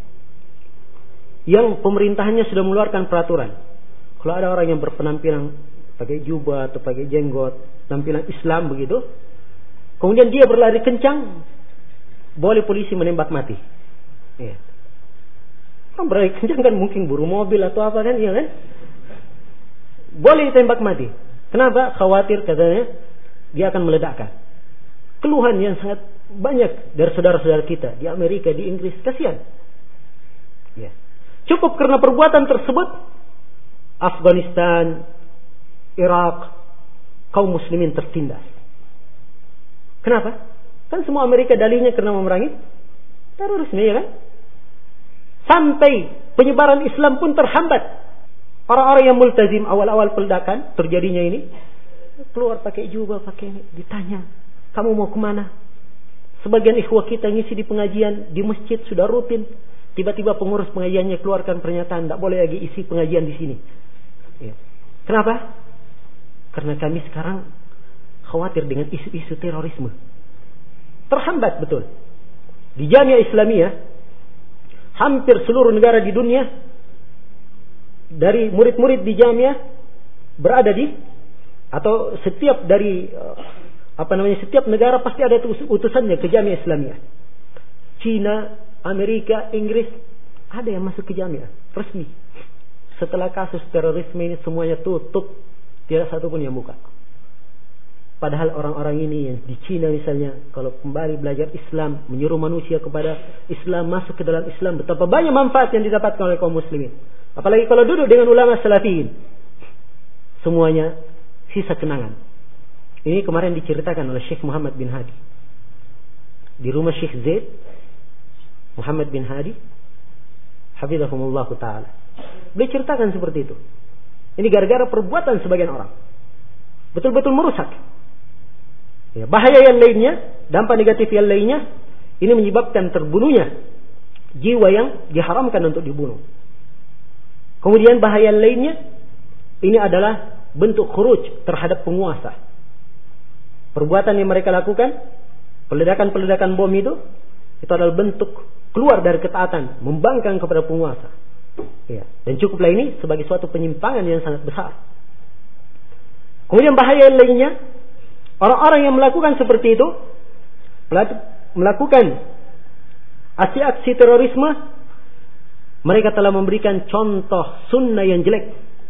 yang pemerintahannya sudah mengeluarkan peraturan. Kalau ada orang yang berpenampilan pakai jubah atau pakai jenggot, tampilan Islam begitu, kemudian dia berlari kencang, boleh polisi menembak mati. Berlari kencang kan mungkin buru mobil atau apa kan, kan? Boleh ditembak mati. Kenapa? Khawatir katanya dia akan meledakkan. Keluhan yang sangat banyak dari saudara-saudara kita di Amerika, di Inggris, kasihan. Cukup karena perbuatan tersebut, Afghanistan, Irak, kaum muslimin tertindas. Kenapa? Kan semua Amerika dalihnya karena memerangi terorisme, ya kan? Sampai penyebaran Islam pun terhambat. Orang-orang yang multazim awal-awal peledakan terjadinya ini, keluar pakai jubah, pakai ini, ditanya, kamu mau kemana? Sebagian ikhwah kita ngisi di pengajian di masjid sudah rutin, tiba-tiba pengurus pengajiannya keluarkan pernyataan, tidak boleh lagi isi pengajian di sini. Kenapa? Karena kami sekarang khawatir dengan isu-isu terorisme. Terhambat betul. Di Jamiah Islamiyah, hampir seluruh negara di dunia, dari murid-murid di Jamiah berada di, atau setiap dari setiap negara pasti ada utusannya ke Jamiah Islamiyah. Cina, Amerika, Inggris, ada yang masuk ke Jamiah resmi. Setelah kasus terorisme ini semuanya tutup, tidak satu pun yang buka. Padahal orang-orang ini yang di Cina misalnya, kalau kembali belajar Islam, menyuruh manusia kepada Islam, masuk ke dalam Islam, betapa banyak manfaat yang didapatkan oleh kaum muslimin. Apalagi kalau duduk dengan ulama salafiyin, semuanya sisa kenangan. Ini kemarin diceritakan oleh Syekh Muhammad bin Hadi di rumah Syekh Zaid Muhammad bin Hadi, hafizahumullah ta'ala. Beliau ceritakan seperti itu. Ini gara-gara perbuatan sebagian orang, betul-betul merusak. Ya, bahaya yang lainnya, dampak negatif yang lainnya, ini menyebabkan terbunuhnya jiwa yang diharamkan untuk dibunuh. Kemudian bahaya yang lainnya, ini adalah bentuk khuruj terhadap penguasa. Perbuatan yang mereka lakukan, peledakan-peledakan bom itu adalah bentuk keluar dari ketaatan, membangkang kepada penguasa. Ya, dan cukuplah ini sebagai suatu penyimpangan yang sangat besar. Kemudian bahaya yang lainnya, orang-orang yang melakukan seperti itu, melakukan aksi-aksi terorisme, mereka telah memberikan contoh sunnah yang jelek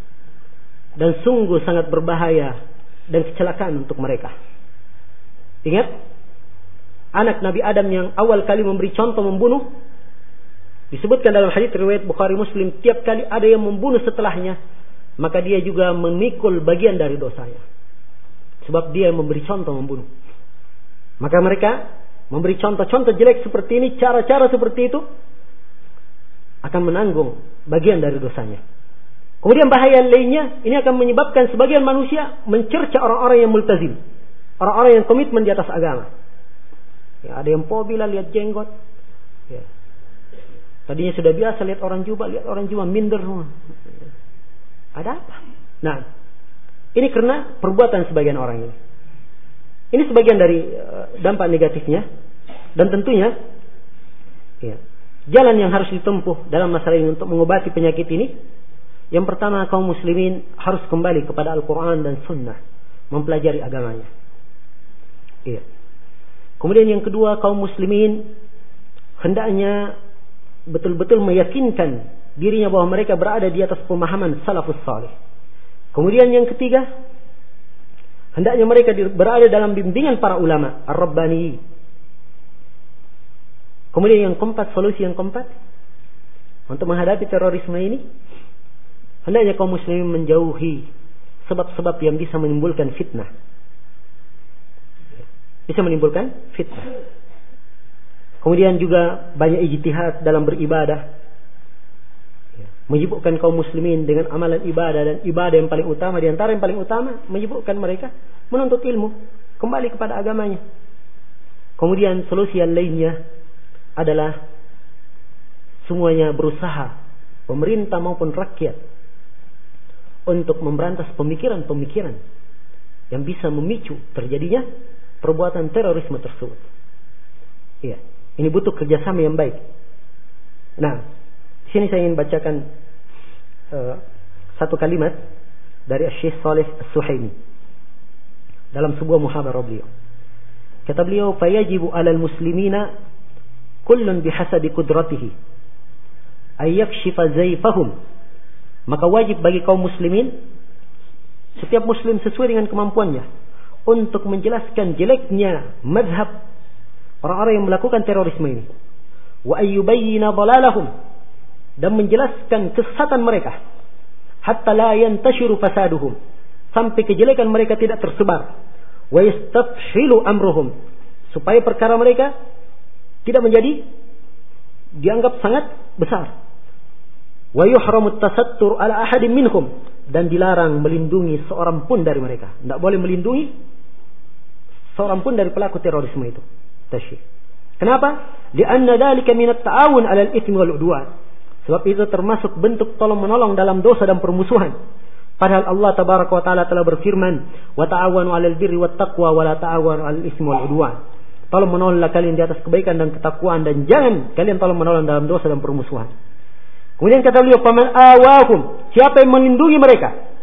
dan sungguh sangat berbahaya dan kecelakaan untuk mereka. Ingat, anak Nabi Adam yang awal kali memberi contoh membunuh, disebutkan dalam hadits riwayat Bukhari Muslim, tiap kali ada yang membunuh setelahnya, maka dia juga memikul bagian dari dosanya. Sebab dia memberi contoh membunuh. Maka mereka memberi contoh-contoh jelek seperti ini, cara-cara seperti itu, akan menanggung bagian dari dosanya. Kemudian bahaya lainnya, ini akan menyebabkan sebagian manusia mencerca orang-orang yang multazim, orang-orang yang komitmen di atas agama. Ya, ada yang pobila lihat jenggot. Ya. Tadinya sudah biasa lihat orang jubah minder. Ada apa? Nah, ini karena perbuatan sebagian orang ini. Ini sebagian dari dampak negatifnya. Dan tentunya, ya, jalan yang harus ditempuh dalam masalah ini untuk mengobati penyakit ini, yang pertama, kaum muslimin harus kembali kepada Al-Quran dan Sunnah, mempelajari agamanya. Iya. Kemudian yang kedua, kaum muslimin hendaknya betul-betul meyakinkan dirinya bahwa mereka berada di atas pemahaman salafus salih. Kemudian yang ketiga, hendaknya mereka berada dalam bimbingan para ulama ar-rabbani. Kemudian yang keempat, solusi yang keempat untuk menghadapi terorisme ini, hendaknya kaum muslimin menjauhi sebab-sebab yang bisa menimbulkan fitnah. Bisa menimbulkan fitnah. Kemudian juga banyak ijtihad dalam beribadah, menyibukkan kaum muslimin dengan amalan ibadah, dan ibadah yang paling utama, di antara yang paling utama, menyibukkan mereka menuntut ilmu, kembali kepada agamanya. Kemudian solusi yang lainnya adalah semuanya berusaha, pemerintah maupun rakyat, untuk memberantas pemikiran-pemikiran yang bisa memicu terjadinya perbuatan terorisme tersebut. Iya, ini butuh kerjasama yang baik. Nah, di sini saya ingin bacakan satu kalimat dari Syekh Saleh As-Suhaimi dalam sebuah muhadarah beliau. Kata beliau, "Fayajibu 'alal muslimina kullun bihasabi qudratihi ay yakshifa zayfahum." Maka wajib bagi kaum muslimin, setiap muslim sesuai dengan kemampuannya, untuk menjelaskan jeleknya mazhab orang-orang yang melakukan terorisme ini. Wa ayyubayyina dhalalahum, dan menjelaskan kesesatan mereka. Hatta la yantashiru fasaduhum, sampai kejelekan mereka tidak tersebar. Wa yastafhilu amruhum, supaya perkara mereka tidak menjadi dianggap sangat besar. Wa yuhramu at-tasattur ala ahadin minhum, dan dilarang melindungi seorang pun dari mereka. Tidak boleh melindungi seorang pun dari pelaku terorisme itu. Tasyih. Kenapa? Lianna dzalika min at-ta'awun 'alal itsmi wal 'udwan. Sebab itu termasuk bentuk tolong menolong dalam dosa dan permusuhan. Padahal Allah tabaraka wa taala telah berfirman, "Wa ta'awanu 'alal birri wat taqwa wa la ta'awanu 'alal itsmi wal 'udwan." Tolong menolonglah kalian di atas kebaikan dan ketakwaan, dan jangan kalian tolong menolong dalam dosa dan permusuhan. Kemudian kata beliau, "Faman awahum," siapa yang melindungi mereka,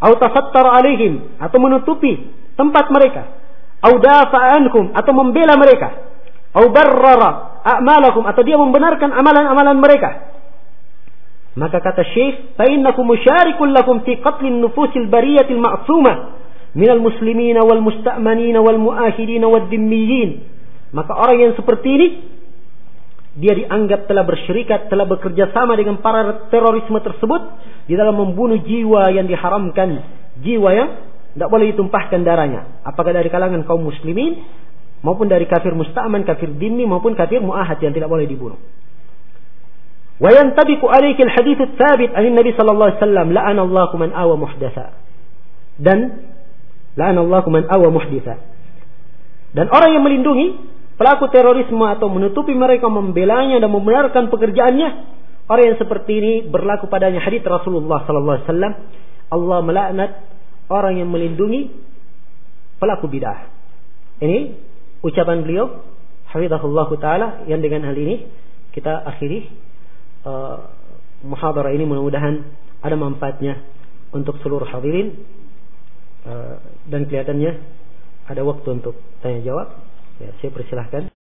au tafattara alaihim, atau menutupi tempat mereka, au dafa'a anhum, atau membela mereka, au barrara a'malakum, atau dia membenarkan amalan-amalan mereka. Maka kata Syekh, fa innakum musharikun lakum fi qatlin nufusil bariyatil ma'sumah minal muslimina wal musta'manina wal mu'ahidina wad dhimmiyin. Maka orang yang seperti ini, dia dianggap telah bersyirikat, telah bekerja sama dengan para terorisme tersebut di dalam membunuh jiwa yang diharamkan, jiwa yang tidak boleh ditumpahkan darahnya, apakah dari kalangan kaum muslimin maupun dari kafir musta'man, kafir dhimmi, maupun kafir mu'ahad yang tidak boleh dibunuh. Wa yantabiqu alayki al-hadits ats-tsabit 'an Nabi sallallahu alaihi wasallam, la'ana Allahu man awa muhdatsa. Dan la'ana Allahu man awa muhditsa. Dan orang yang melindungi pelaku terorisme atau menutupi mereka, membelanya dan membenarkan pekerjaannya, orang yang seperti ini berlaku padanya hadits Rasulullah sallallahu alaihi wasallam, Allah melaknat orang yang melindungi pelaku bid'ah. Ini ucapan beliau hafizahullah taala, yang dengan hal ini kita akhiri muhadarah ini. Mudah-mudahan ada manfaatnya untuk seluruh hadirin, dan kelihatannya ada waktu untuk tanya jawab. Ya, saya persilahkan.